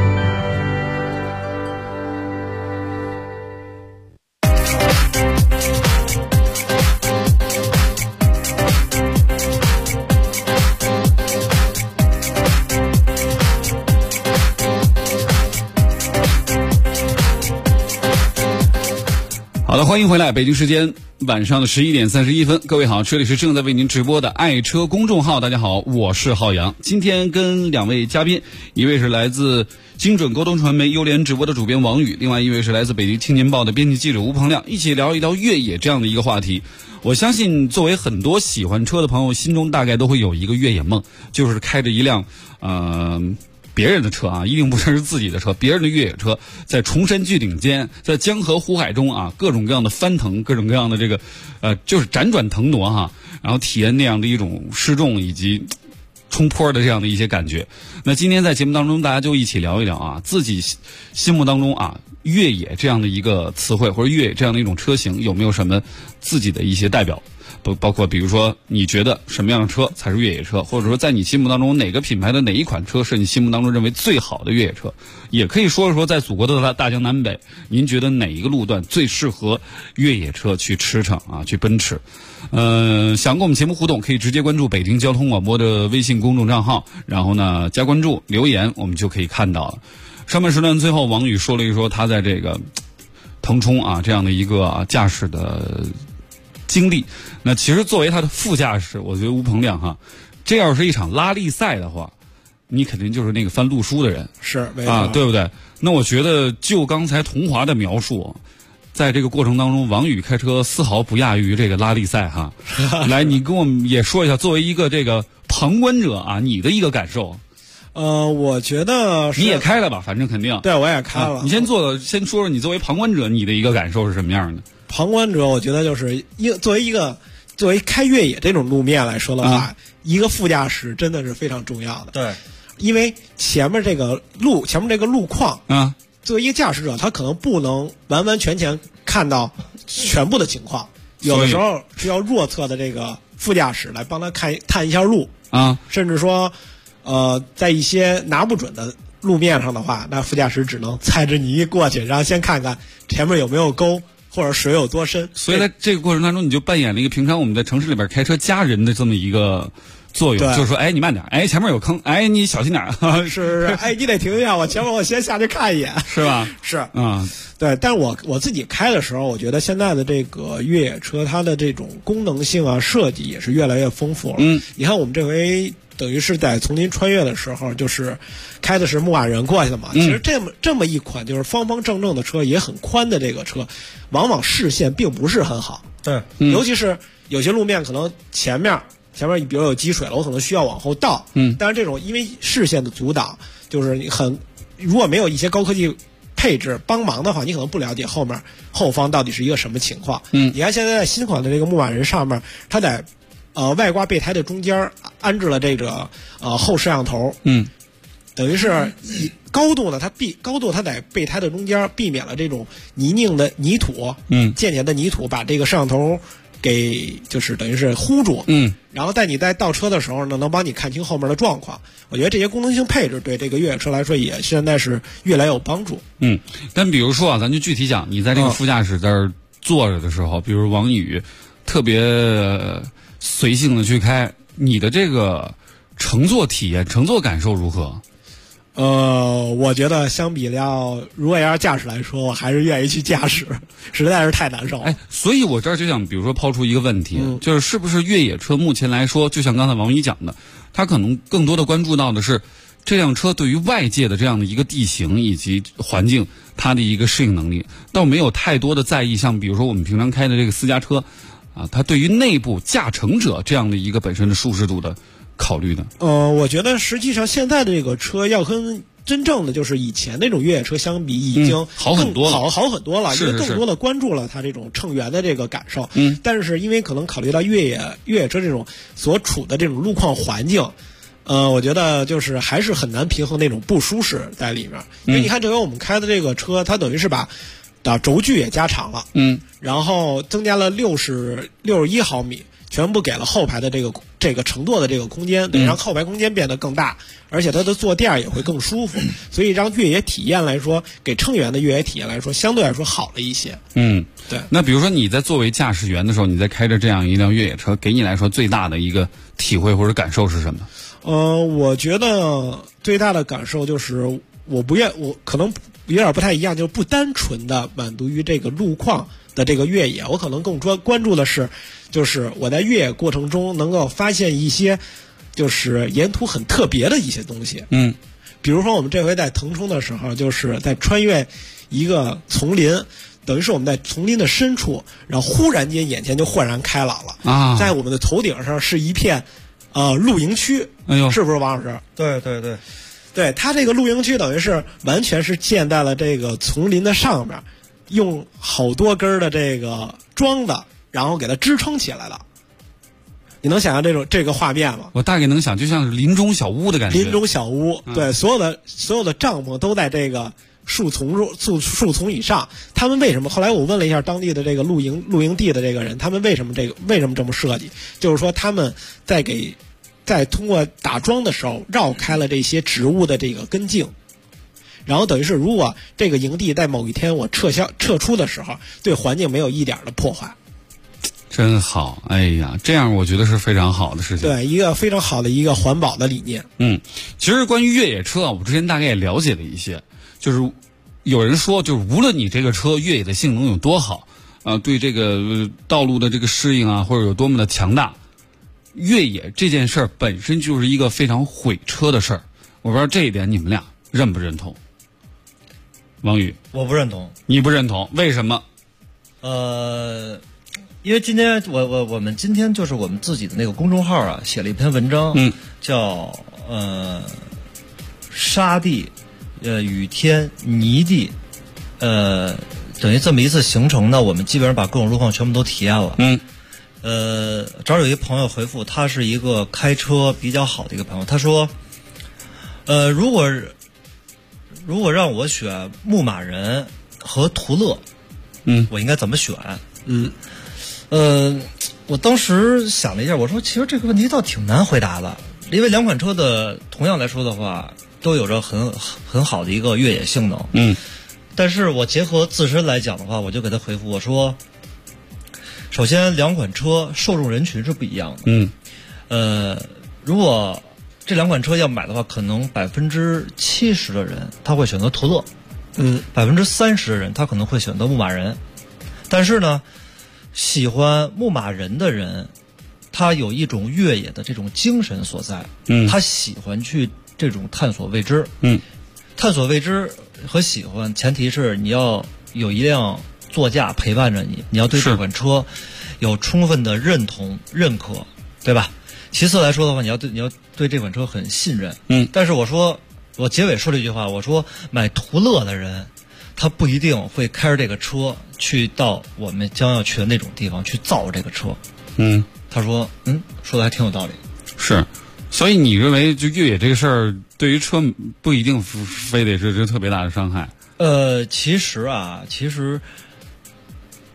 好的，欢迎回来，北京时间晚上的11点31分，各位好，这里是正在为您直播的爱车公众号，大家好，我是浩洋。今天跟两位嘉宾，一位是来自精准沟通传媒优联直播的主编王宇，另外一位是来自北京青年报的编辑记者吴鹏亮，一起聊一聊越野这样的一个话题。我相信作为很多喜欢车的朋友，心中大概都会有一个越野梦，就是开着一辆别人的车啊，一定不是自己的车，别人的越野车，在崇山峻岭间，在江河湖海中啊，各种各样的翻腾，各种各样的这个就是辗转腾挪哈，然后体验那样的一种失重以及冲坡的这样的一些感觉。那今天在节目当中，大家就一起聊一聊啊，自己心目当中啊，越野这样的一个词汇或者越野这样的一种车型，有没有什么自己的一些代表？包括比如说你觉得什么样的车才是越野车，或者说在你心目当中哪个品牌的哪一款车是你心目当中认为最好的越野车，也可以说说在祖国的大江南北，您觉得哪一个路段最适合越野车去驰骋啊，去奔驰。想跟我们节目互动，可以直接关注北京交通广播的微信公众账号，然后呢加关注留言，我们就可以看到了。上半时段最后王宇说了一说他在这个腾冲啊这样的一个驾驶的经历。那其实作为他的副驾驶，我觉得吴鹏亮哈，这要是一场拉力赛的话，你肯定就是那个翻路书的人， 是啊，对不对？那我觉得就刚才童华的描述，在这个过程当中，王宇开车丝毫不亚于这个拉力赛哈。来，你跟我们也说一下，作为一个这个旁观者啊，你的一个感受。 我觉得你也开了吧，反正肯定。 对，我也开了。 你先说说你作为旁观者，你的一个感受是什么样的？ 旁观者，我觉得就是作为开越野这种路面来说的话，一个副驾驶真的是非常重要的。 对， 因为前面这个路况啊，作为一个驾驶者，他可能不能完完全全看到全部的情况，有的时候需要弱侧的这个副驾驶来帮他探一下路啊，甚至说在一些拿不准的路面上的话，那副驾驶只能踩着泥过去，然后先看看前面有没有沟或者水有多深。 所以在这个过程当中，你就扮演了一个平常我们在城市里边开车家人的这么一个作用，就是说，哎，你慢点，哎，前面有坑，哎，你小心点， 是，哎，你得停一下，我前面我先下去看一眼， 是吧？ 是，对。但是我自己开的时候，我觉得现在的这个越野车，它的这种功能性啊、设计也是越来越丰富了。你看我们这回等于是在丛林穿越的时候，就是开的是牧马人过去的嘛。其实这么一款就是方方正正的车，也很宽的这个车，往往视线并不是很好。 对， 尤其是有些路面可能前面比如有积水了，我可能需要往后倒。但是这种因为视线的阻挡，就是你如果没有一些高科技配置帮忙的话，你可能不了解后方到底是一个什么情况。你看现在新款的这个牧马人上面，它在外挂备胎的中间安置了这个后摄像头。等于是高度它在备胎的中间，避免了这种泥泞的泥土，溅起来的泥土把这个摄像头就是等于是呼住，然后你在倒车的时候呢，能帮你看清后面的状况。我觉得这些功能性配置对这个越野车来说也现在是越来有帮助。 但比如说啊，咱就具体讲，你在这个副驾驶在这坐着的时候，比如王宇特别随性的去开，你的这个乘坐体验、乘坐感受如何？ 我觉得相比如果要驾驶来说，我还是愿意去驾驶，实在是太难受了。 所以我这儿就想，比如说抛出一个问题，是不是越野车目前来说，就像刚才王宇讲的，他可能更多的关注到的是这辆车对于外界的这样的一个地形以及环境，它的一个适应能力，倒没有太多的在意，像比如说我们平常开的这个私家车啊，它对于内部驾乘者这样的一个本身的舒适度的考虑的。 我觉得实际上现在的这个车要跟真正的就是以前那种越野车相比，已经好很多了， 好很多了， 因为更多的关注了它这种乘员的这个感受。但是因为可能考虑到越野车这种所处的这种路况环境，我觉得就是还是很难平衡那种不舒适在里面。因为你看这回我们开的这个车，它等于是把轴距也加长了，然后增加了61毫米。全部给了后排的这个乘坐的这个空间，让后排空间变得更大，而且它的坐垫也会更舒服，所以让越野体验来说，给乘员的越野体验来说，相对来说好了一些。对。 那比如说你在作为驾驶员的时候，你在开着这样一辆越野车，给你来说最大的一个体会或者感受是什么？ 我觉得最大的感受就是我可能有点不太一样，就是不单纯的满足于这个路况的这个越野，我可能更关注的是，就是我在越野过程中能够发现一些，就是沿途很特别的一些东西。比如说我们这回在腾冲的时候，就是在穿越一个丛林，等于是我们在丛林的深处，然后忽然间眼前就豁然开朗了啊！在我们的头顶上是一片露营区，是不是王老师？对，它这个露营区等于是完全是建在了这个丛林的上面，用好多根的这个桩子，然后给它支撑起来了。你能想象这个画面吗？ 我大概能想，就像是林中小屋的感觉。 林中小屋，对，所有的帐篷都在这个树丛以上。他们为什么？后来我问了一下当地的这个露营地的这个人，他们为什么这么设计？就是说他们在通过打桩的时候绕开了这些植物的这个根茎，然后等于是如果这个营地在某一天我撤出的时候，对环境没有一点的破坏。 真好，哎呀，这样我觉得是非常好的事情。 对，一个非常好的一个环保的理念。 其实关于越野车啊，我之前大概也了解了一些，就是有人说，就是无论你这个车越野的性能有多好，对这个道路的这个适应啊，或者有多么的强大，越野这件事儿本身就是一个非常毁车的事儿。我不知道这一点你们俩认不认同？王宇， 我不认同。 你不认同？为什么？ 因为今天我们今天就是我们自己的那个公众号啊，写了一篇文章，叫沙地、雨天、泥地，等于这么一次行程呢，我们基本上把各种路况全部都体验了。这儿有一朋友回复，他是一个开车比较好的一个朋友，他说，如果让我选牧马人和途乐，我应该怎么选？我当时想了一下，我说其实这个问题倒挺难回答的，因为两款车的同样来说的话，都有着很好的一个越野性能。但是我结合自身来讲的话，我就给他回复我说，首先两款车受众人群是不一样的。如果这两款车要买的话，可能70%的人他会选择途乐，30%的人他可能会选择牧马人。但是呢，喜欢牧马人的人，他有一种越野的这种精神所在，他喜欢去这种探索未知。探索未知和喜欢，前提是你要有一辆座驾陪伴着你，你要对这款车有充分的认同、认可，对吧？其次来说的话，你要对这款车很信任。但是我结尾说了一句话，我说买途乐的人，他不一定会开着这个车去到我们将要去的那种地方去造这个车。他说说的还挺有道理。 是，所以你认为就越野这个事儿对于车不一定非得是特别大的伤害？ 其实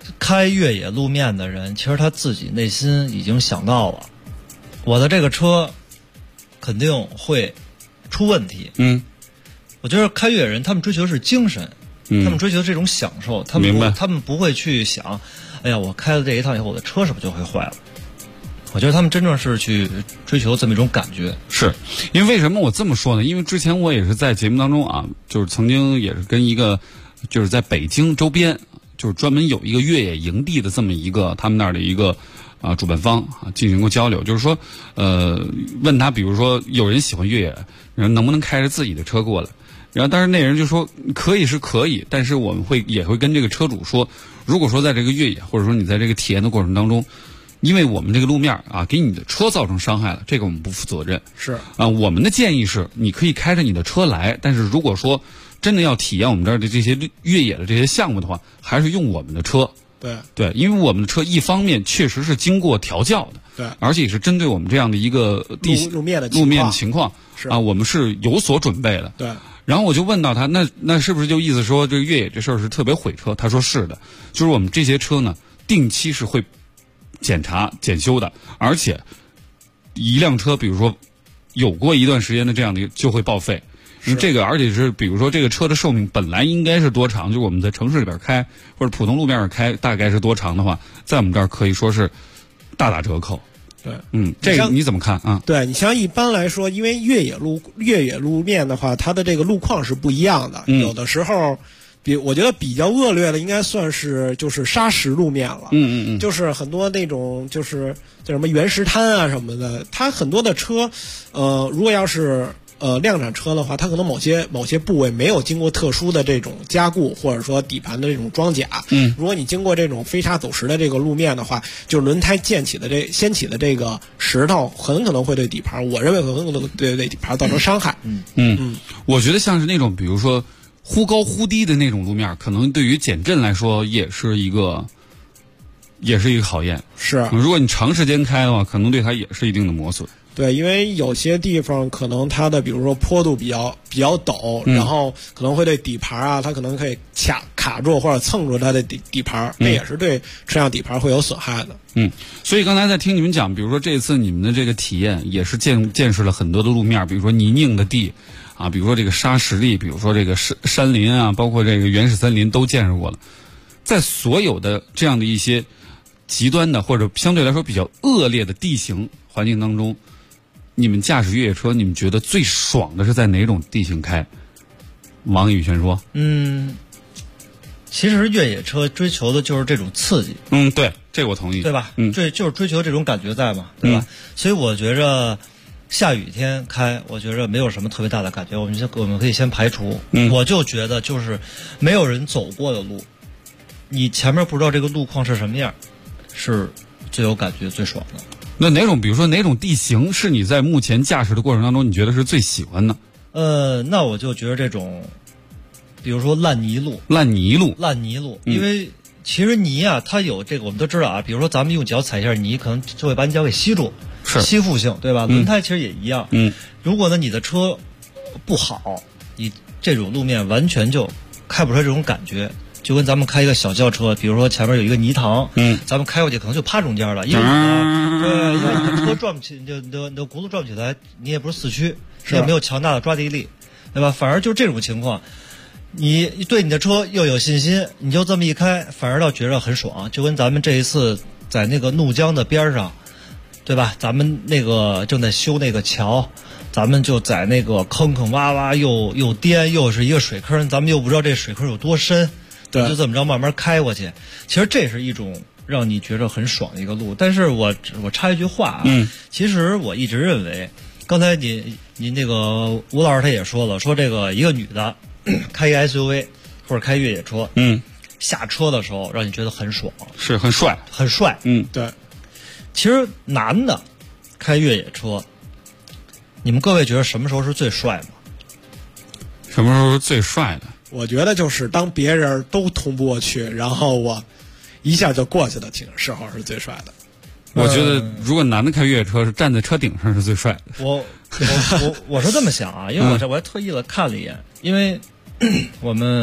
开越野路面的人，其实他自己内心已经想到了，我的这个车肯定会出问题。我觉得开越野人他们追求的是精神，他们追求这种享受，他们不会去想，哎呀，我开了这一趟以后，我的车是不是就会坏了？我觉得他们真正是去追求这么一种感觉。 是因为什么我这么说呢？因为之前我也是在节目当中啊，就是曾经也是跟一个就是在北京周边，就是专门有一个越野营地的这么一个他们那儿的一个主办方啊进行过交流，就是说问他，比如说有人喜欢越野，然后能不能开着自己的车过来？然后但是那人就说可以是可以，但是我们也会跟这个车主说，如果说在这个越野或者说你在这个体验的过程当中，因为我们这个路面啊给你的车造成伤害了，这个我们不负责任。 是我们的建议是你可以开着你的车来，但是如果说真的要体验我们这儿的这些越野的这些项目的话，还是用我们的车。对，因为我们的车一方面确实是经过调教的， 对， 而且也是针对我们这样的一个路面的情况我们是有所准备的。 对。 然后我就问到他，那是不是就意思说这个越野这事儿是特别毁车？他说是的，就是我们这些车呢，定期是会检查检修的，而且一辆车比如说有过一段时间的这样的就会报废。这个而且是比如说这个车的寿命本来应该是多长，就是我们在城市里边开或者普通路面上开大概是多长的话，在我们这儿可以说是大打折扣。 对， 这个你怎么看啊？ 对，你像一般来说，因为越野路面的话，它的这个路况是不一样的，有的时候我觉得比较恶劣的应该算是就是砂石路面了。就是很多那种就是叫什么原石滩啊什么的，它很多的车如果要是量产车的话，它可能某些部位没有经过特殊的这种加固，或者说底盘的这种装甲。如果你经过这种飞沙走石的这个路面的话，就是轮胎掀起的这个石头，很可能会对底盘，我认为很可能对底盘造成伤害。 我觉得像是那种比如说忽高忽低的那种路面，可能对于减震来说也是一个考验。 是， 如果你长时间开的话，可能对它也是一定的磨损。 对，因为有些地方可能它的比如说坡度比较陡，然后可能会对底盘啊，它可能可以卡住或者蹭住它的底盘，那也是对车辆底盘会有损害的。 所以刚才在听你们讲，比如说这次你们的这个体验也是见识了很多的路面，比如说泥泞的地啊，比如说这个沙石地，比如说这个山林啊，包括这个原始森林都见识过了。在所有的这样的一些极端的或者相对来说比较恶劣的地形环境当中，你们驾驶越野车，你们觉得最爽的是在哪种地形开？王宇轩说：“ 其实越野车追求的就是这种刺激。 对，这个我同意， 对吧？就是追求这种感觉在嘛，对吧？所以我觉着下雨天开，我觉着没有什么特别大的感觉。我们可以先排除。我就觉得就是没有人走过的路，你前面不知道这个路况是什么样，是最有感觉、最爽的。 那比如说哪种地形是你在目前驾驶的过程当中你觉得是最喜欢的？ 那我就觉得这种，比如说烂泥路，因为其实泥啊，它有这个我们都知道啊，比如说咱们用脚踩一下泥，可能就会把你脚给吸住，吸附性，对吧？轮胎其实也一样。如果呢你的车不好，你这种路面完全就开不出来这种感觉。就跟咱们开一个小轿车，比如说前面有一个泥塘，咱们开过去可能就趴中间了，因为因为你的车转不起，你的轱辘转不起来，你也不是四驱，也没有强大的抓地力，对吧？反而就这种情况，你对你的车又有信心，你就这么一开，反而倒觉得很爽。就跟咱们这一次在那个怒江的边上，对吧？咱们那个正在修那个桥。咱们就在那个坑坑洼洼又颠又是一个水坑，咱们又不知道这水坑有多深，就这么着慢慢开过去。其实这是一种让你觉得很爽的一个路。但是我插一句话啊，其实我一直认为，刚才您那个吴老师他也说了，说这个一个女的开一个 SUV 或者开越野车，下车的时候让你觉得很爽， 是很帅， 很帅。 对。 其实男的开越野车。你们各位觉得什么时候是最帅吗？ 什么时候是最帅的？ 我觉得就是当别人都通不过去，然后我一下就过去的时候是最帅的。 我觉得如果男的开越野车是站在车顶上是最帅的。 我是这么想啊，因为我还特意的看了一眼，因为我们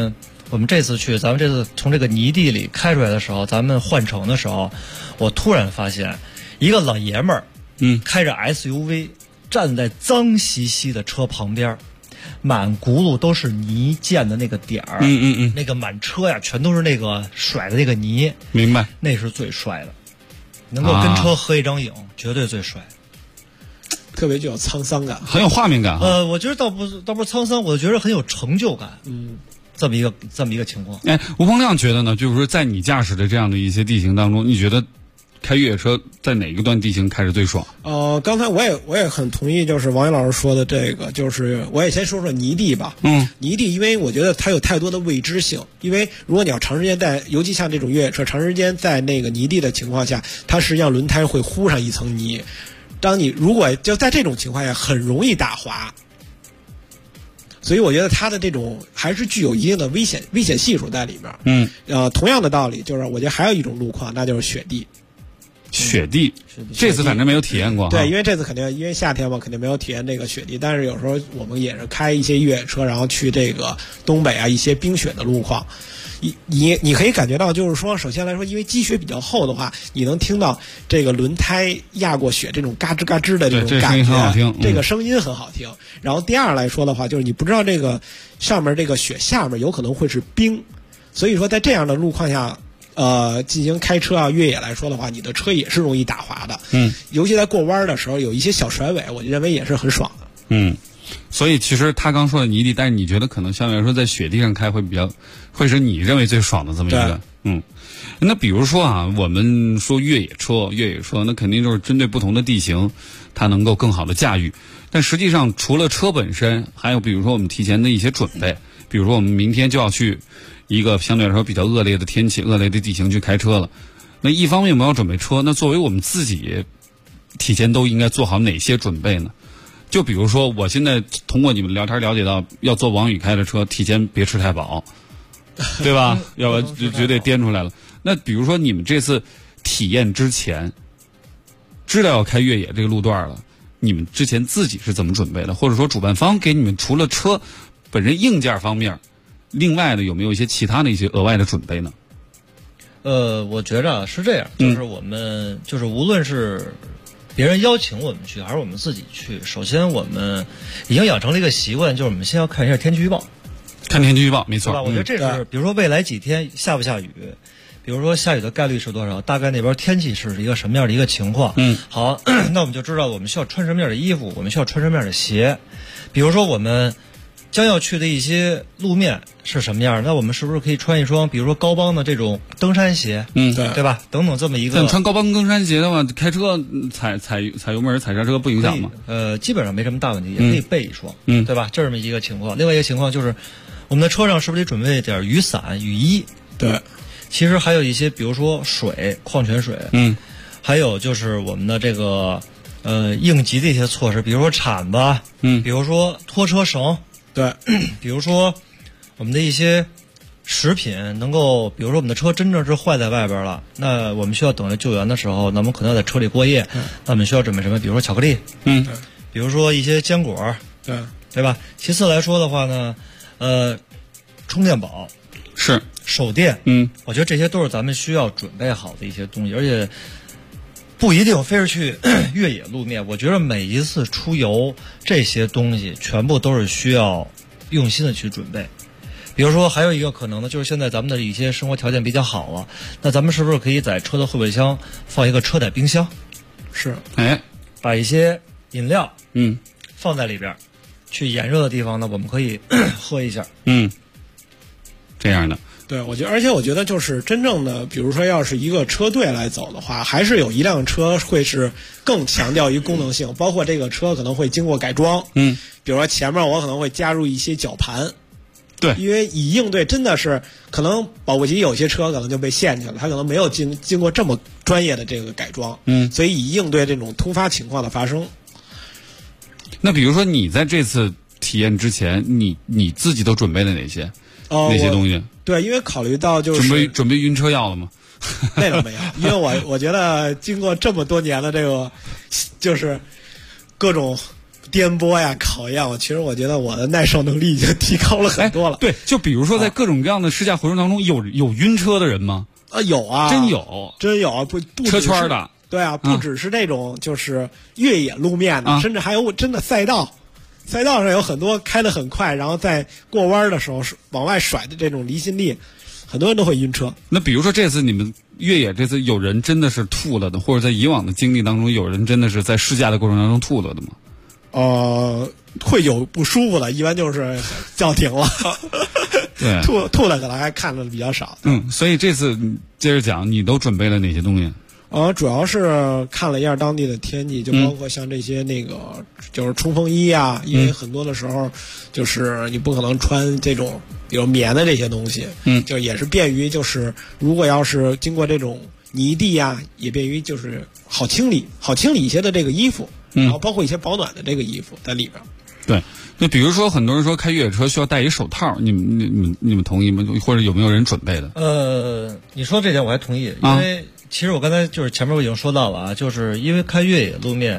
我们这次去，咱们这次从这个泥地里开出来的时候，咱们换乘的时候，我突然发现一个老爷们儿，开着 SUV 站在脏兮兮的车旁边，满轱辘都是泥溅的那个点儿，那个满车呀全都是那个甩的那个泥， 明白？ 那是最帅的，能够跟车合一张影，绝对最帅。 特别具有沧桑感， 很有画面感。 我觉得倒不是沧桑，我觉得很有成就感。这么一个情况。 哎，吴鹏亮觉得呢，就是说在你驾驶的这样的一些地形当中，你觉得开越野车在哪一个段地形开着最爽？ 刚才我也很同意，就是王宇老师说的这个，就是我也先说说泥地吧。泥地，因为我觉得它有太多的未知性，因为如果你要长时间尤其像这种越野车，长时间在那个泥地的情况下，它实际上轮胎会糊上一层泥。当你如果就在这种情况下，很容易打滑。所以我觉得它的这种还是具有一定的危险系数在里面。同样的道理，就是我觉得还有一种路况，那就是雪地。 雪地，这次反正没有体验过。 对，因为这次肯定因为夏天嘛，肯定没有体验这个雪地。但是有时候我们也是开一些越野车，然后去这个东北啊一些冰雪的路况。你可以感觉到，就是说，首先来说，因为积雪比较厚的话，你能听到这个轮胎压过雪这种嘎吱嘎吱的这种感觉，这个声音很好听。然后第二来说的话，就是你不知道这个上面这个雪下面有可能会是冰，所以说在这样的路况下，进行开车啊越野来说的话，你的车也是容易打滑的。尤其在过弯的时候，有一些小甩尾，我认为也是很爽的。 所以其实他刚说的泥地，但是你觉得可能相对来说在雪地上开会是你认为最爽的这么一个。那比如说啊，我们说越野车那肯定就是针对不同的地形，它能够更好的驾驭。但实际上除了车本身，还有比如说我们提前的一些准备，比如说我们明天就要去一个相对来说比较恶劣的天气、恶劣的地形去开车了。那一方面我们要准备车，那作为我们自己提前都应该做好哪些准备呢？就比如说，我现在通过你们聊天了解到，要坐王宇开的车，提前别吃太饱，对吧？要不然就绝对颠出来了。那比如说你们这次体验之前，知道要开越野这个路段了，你们之前自己是怎么准备的？或者说主办方给你们除了车本身硬件方面，另外的有没有一些其他的一些额外的准备呢？ 我觉着是这样，就是我们就是无论是别人邀请我们去，还是我们自己去，首先我们已经养成了一个习惯，就是我们先要看一下天气预报。 看天气预报，没错。 对吧？我觉得这是，比如说未来几天下不下雨，比如说下雨的概率是多少，大概那边天气是一个什么样的一个情况。好，那我们就知道我们需要穿什么样的衣服，我们需要穿什么样的鞋。比如说我们将要去的一些路面是什么样，那我们是不是可以穿一双比如说高帮的这种登山鞋，对吧？等等这么一个。 但穿高帮登山鞋的话，开车踩油门踩刹车不影响吗？ 基本上没什么大问题，也可以备一双，对吧？这么一个情况。另外一个情况就是我们的车上是不是得准备点雨伞、雨衣？ 对。 其实还有一些，比如说水、矿泉水，还有就是我们的这个应急的一些措施，比如说铲子，比如说拖车绳， 对， 比如说我们的一些食品能够，比如说我们的车真正是坏在外边了，那我们需要等着救援的时候，那我们可能要在车里过夜，那我们需要准备什么？比如说巧克力，比如说一些坚果，对吧？其次来说的话呢，充电宝是。 手电，我觉得这些都是咱们需要准备好的一些东西，而且不一定非是去越野路面。我觉得每一次出游，这些东西全部都是需要用心的去准备。比如说，还有一个可能呢，就是现在咱们的一些生活条件比较好了，那咱们是不是可以在车的后备箱放一个车载冰箱？ 是， 把一些饮料，放在里边，去炎热的地方呢，我们可以喝一下， 这样的。 对，而且我觉得就是真正的，比如说要是一个车队来走的话，还是有一辆车会是更强调于功能性，包括这个车可能会经过改装，比如说前面我可能会加入一些绞盘， 对， 因为以应对真的是可能保不齐有些车可能就被陷去了，它可能没有经过这么专业的这个改装，所以以应对这种突发情况的发生。 那比如说你在这次体验之前，你自己都准备了哪些？那些东西？ 对，因为考虑到就是准备晕车药了吗？ 那倒没有，因为我觉得经过这么多年的这个就是各种颠簸呀、考验我，其实我觉得我的耐受能力已经提高了很多了。 对，就比如说在各种各样的试驾活动当中，有晕车的人吗？ 有啊， 真有不车圈的。 对啊，不只是这种就是越野路面的，甚至还有真的赛道上有很多开得很快，然后在过弯的时候往外甩的这种离心力，很多人都会晕车。 那比如说这次你们越野这次有人真的是吐了的，或者在以往的经历当中有人真的是在试驾的过程当中吐了的吗？ 会有不舒服的，一般就是叫停了。 对， 吐了可能还看的比较少。 所以这次接着讲，你都准备了哪些东西？ 主要是看了一下当地的天气，就包括像这些就是冲锋衣啊，因为很多的时候就是你不可能穿这种比如棉的这些东西，就也是便于就是如果要是经过这种泥地啊，也便于就是好清理一些的这个衣服，然后包括一些保暖的这个衣服在里边。 对，那比如说很多人说开越野车需要戴一手套，你们同意吗？或者有没有人准备的？ 你说这点我还同意，因为其实我刚才就是前面我已经说到了啊，就是因为开越野路面，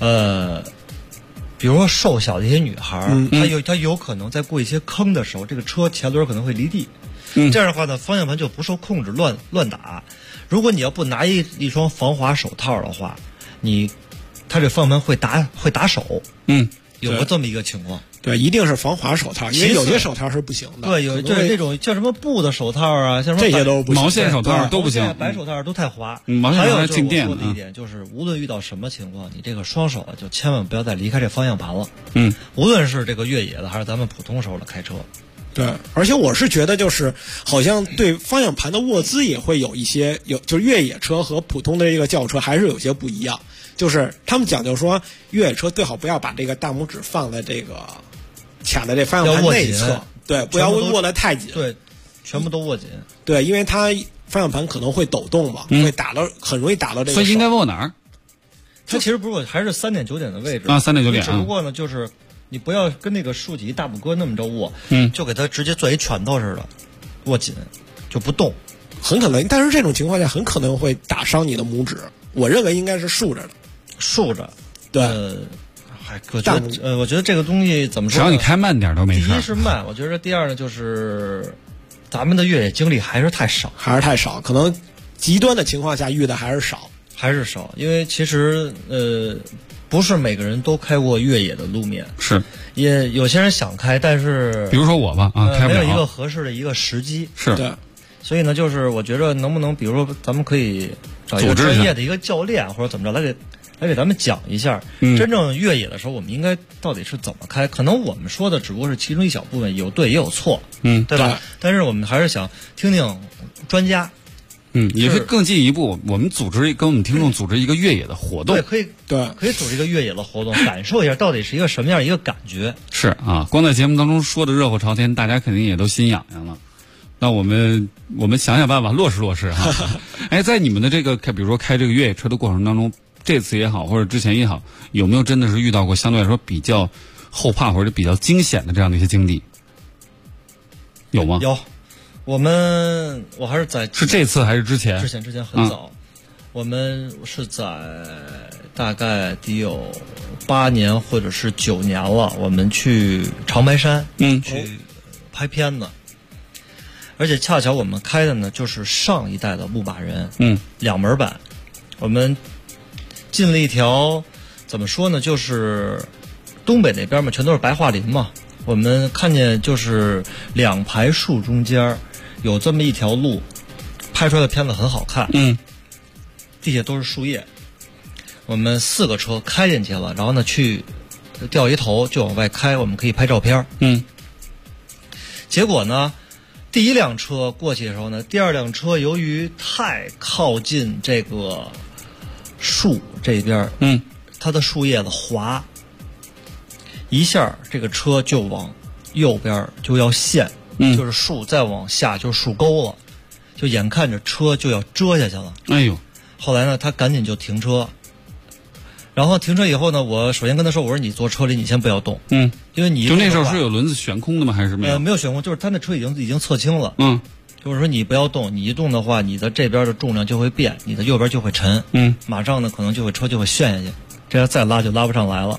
比如说瘦小的一些女孩，她有可能在过一些坑的时候，这个车前轮可能会离地，这样的话呢，方向盘就不受控制乱打。如果你要不拿一双防滑手套的话，它这方向盘会打手，有过这么一个情况。 对，一定是防滑手套，因为有些手套是不行的。 对，就是那种叫什么布的手套啊，像什么这些都不行， 毛线手套都不行， 白手套都太滑。 毛线手套静电。 还有就是我说的一点就是，无论遇到什么情况，你这个双手就千万不要再离开这方向盘了。无论是这个越野的还是咱们普通时候的开车。 对，而且我是觉得就是好像对方向盘的握姿也会有一些就是越野车和普通的这个轿车还是有些不一样。就是他们讲究说，越野车最好不要把这个大拇指放在这个卡在这方向盘内侧，对，不要握得太紧， 对，全部都握紧， 对，因为它方向盘可能会抖动嘛，会很容易打到这个手。 所以应该握哪儿？ 它其实不是，还是3.9点的位置啊，3.9点。 只不过呢，就是你不要跟那个竖起大拇哥那么着握，就给它直接做一拳头似的握紧，就不动， 很可能。但是这种情况下很可能会打伤你的拇指。我认为应该是竖着的。 竖着， 对， 我觉得这个东西怎么说？ 只要你开慢点都没事。 第一是慢，我觉得第二呢就是咱们的越野经历还是太少， 可能极端的情况下遇的还是少， 因为其实不是每个人都开过越野的路面， 是， 也有些人想开，但是比如说我吧，开不了， 没有一个合适的一个时机， 是对。 所以呢，就是我觉得能不能，比如说咱们可以找一个专业的一个教练或者怎么着来给咱们讲一下，真正越野的时候我们应该到底是怎么开？可能我们说的只不过是其中一小部分，有对也有错，对吧？但是我们还是想听听专家， 也是更进一步，我们跟我们听众组织一个越野的活动， 可以组织一个越野的活动，感受一下到底是一个什么样一个感觉。 是啊，光在节目当中说的热火朝天，大家肯定也都心痒痒了。那我们想办法落实哈。哎，在你们的这个比如说开这个越野车的过程当中，这次也好或者之前也好，有没有真的是遇到过相对来说比较后怕或者比较惊险的这样的一些经历？有吗？ 有，我还是是这次还是之前？ 之前很早，我们是在大概得有8年或者是9年了，我们去长白山，去拍片子。而且恰巧我们开的呢，就是上一代的牧马人，2门版。我们进了一条怎么说呢，就是东北那边嘛，全都是白桦林嘛。我们看见就是2排树中间有这么一条路，拍出来的片子很好看。地下都是树叶。我们4个车开进去了，然后呢去掉一头就往外开，我们可以拍照片。结果呢，第一辆车过去的时候呢，第二辆车由于太靠近这个树这边，它的树叶子滑，一下这个车就往右边就要陷，就是树再往下就是树沟了，就眼看着车就要遮下去了。 哎呦！ 后来呢，他赶紧就停车。然后停车以后呢，我首先跟他说：“我说你坐车里，你先不要动，因为你就那时候是有轮子悬空的吗？还是没有？ 没有悬空，就是他那车已经侧倾了，就是说你不要动，你一动的话，你的这边的重量就会变，你的右边就会沉，马上呢可能车就会陷下去，这样再拉就拉不上来了。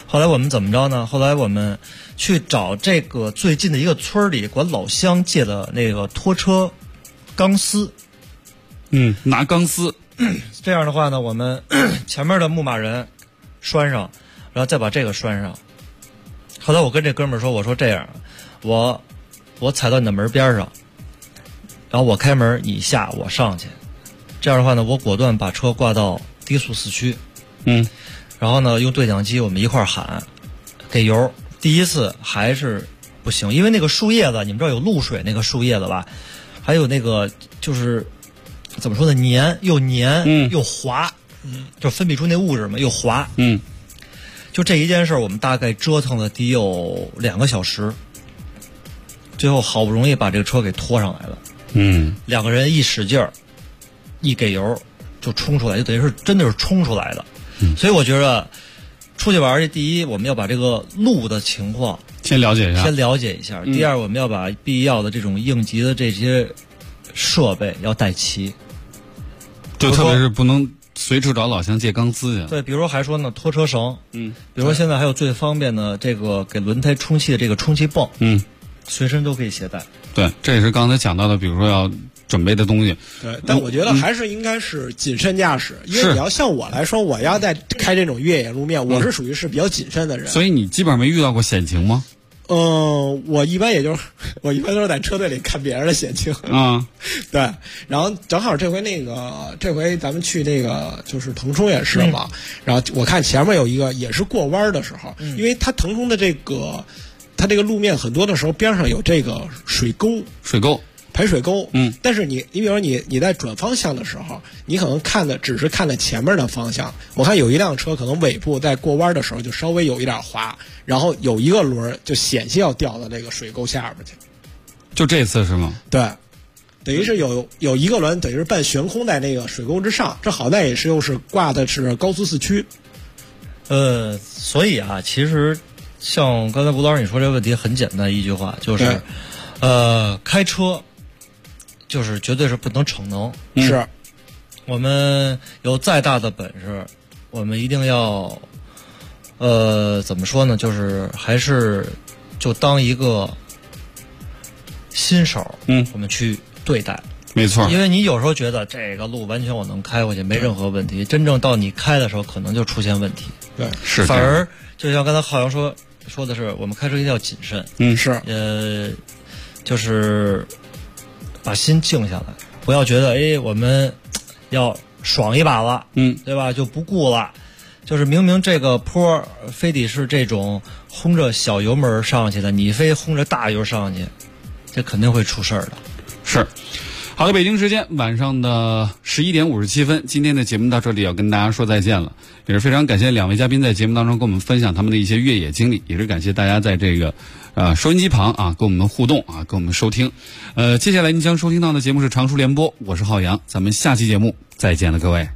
后来我们怎么着呢？后来我们去找这个最近的一个村里管老乡借的那个拖车钢丝， 拿钢丝。 这样的话呢，我们前面的牧马人拴上，然后再把这个拴上。后来我跟这哥们儿说，我说这样，我踩到你的门边上，然后我开门，你下，我上去。这样的话呢，我果断把车挂到低速四驱，然后呢，用对讲机我们一块儿喊，给油。第一次还是不行，因为那个树叶子，你们知道有露水那个树叶子吧，还有那个就是怎么说呢，黏又滑，就分泌出那物质嘛，又滑，就这一件事我们大概折腾了得有2个小时，最后好不容易把这个车给拖上来了。2个人一使劲儿，一给油就冲出来，就等于是真的是冲出来的。所以我觉得出去玩，第一我们要把这个路的情况先了解一下， 第二我们要把必要的这种应急的这些设备要带齐， 就特别是不能随处找老乡借钢丝去。 对，比如说还说呢，拖车绳，比如说现在还有最方便的这个给轮胎充气的这个充气泵，随身都可以携带。 对，这也是刚才讲到的，比如说要准备的东西。 对，但我觉得还是应该是谨慎驾驶，因为你要像我来说，我要在开这种越野路面，我是属于是比较谨慎的人。 所以你基本上没遇到过险情吗？ 我一般都是在车队里看别人的险情对，然后正好这回咱们去那个就是腾冲也是嘛，然后我看前面有一个也是过弯的时候，因为它腾冲的它这个路面很多的时候边上有这个水沟排水沟，但是你比如说你在转方向的时候，你可能只是看的前面的方向。我看有一辆车可能尾部在过弯的时候就稍微有一点滑，然后有一个轮就险些要掉到那个水沟下边去。 就这次是吗？ 对，等于是有一个轮等于是半悬空在那个水沟之上，这好在又是挂的是高速四驱。 所以啊，其实像刚才吴老师你说这个问题很简单一句话，就是开车就是绝对是不能逞能， 是我们有再大的本事，我们一定要怎么说呢，就是还是就当一个新手我们去对待。 没错， 因为你有时候觉得这个路完全我能开过去没任何问题，真正到你开的时候可能就出现问题。 对， 是反而就像刚才浩洋说的是，我们开车一定要谨慎。 是就是把心静下来，不要觉得我们要爽一把了，对吧？就不顾了。就是明明这个坡非得是这种轰着小油门上去的，你非轰着大油上去，这肯定会出事儿的。 是。好的，北京时间晚上的11点57分，今天的节目到这里要跟大家说再见了，也是非常感谢2位嘉宾在节目当中跟我们分享他们的一些越野经历，也是感谢大家在这个收音机旁跟我们互动跟我们收听。接下来您将收听到的节目是常熟联播，我是浩洋，咱们下期节目再见了，各位。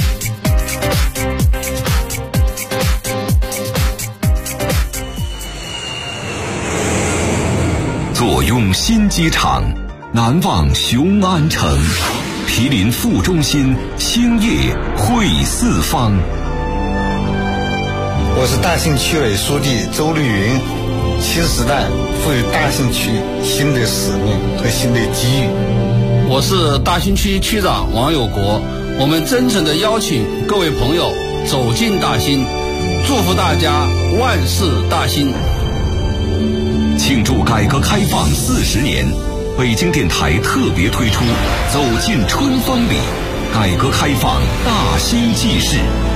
坐拥新机场，难忘雄安城，毗邻副中心，兴业汇四方。 我是大兴区委书记周绿云，新时代赋予大兴区新的使命和新的机遇。 我是大兴区区长王有国，我们真诚地邀请各位朋友走进大兴，祝福大家万事大兴。 庆祝改革开放40年，北京电台特别推出《走进春风里》，改革开放大兴纪事。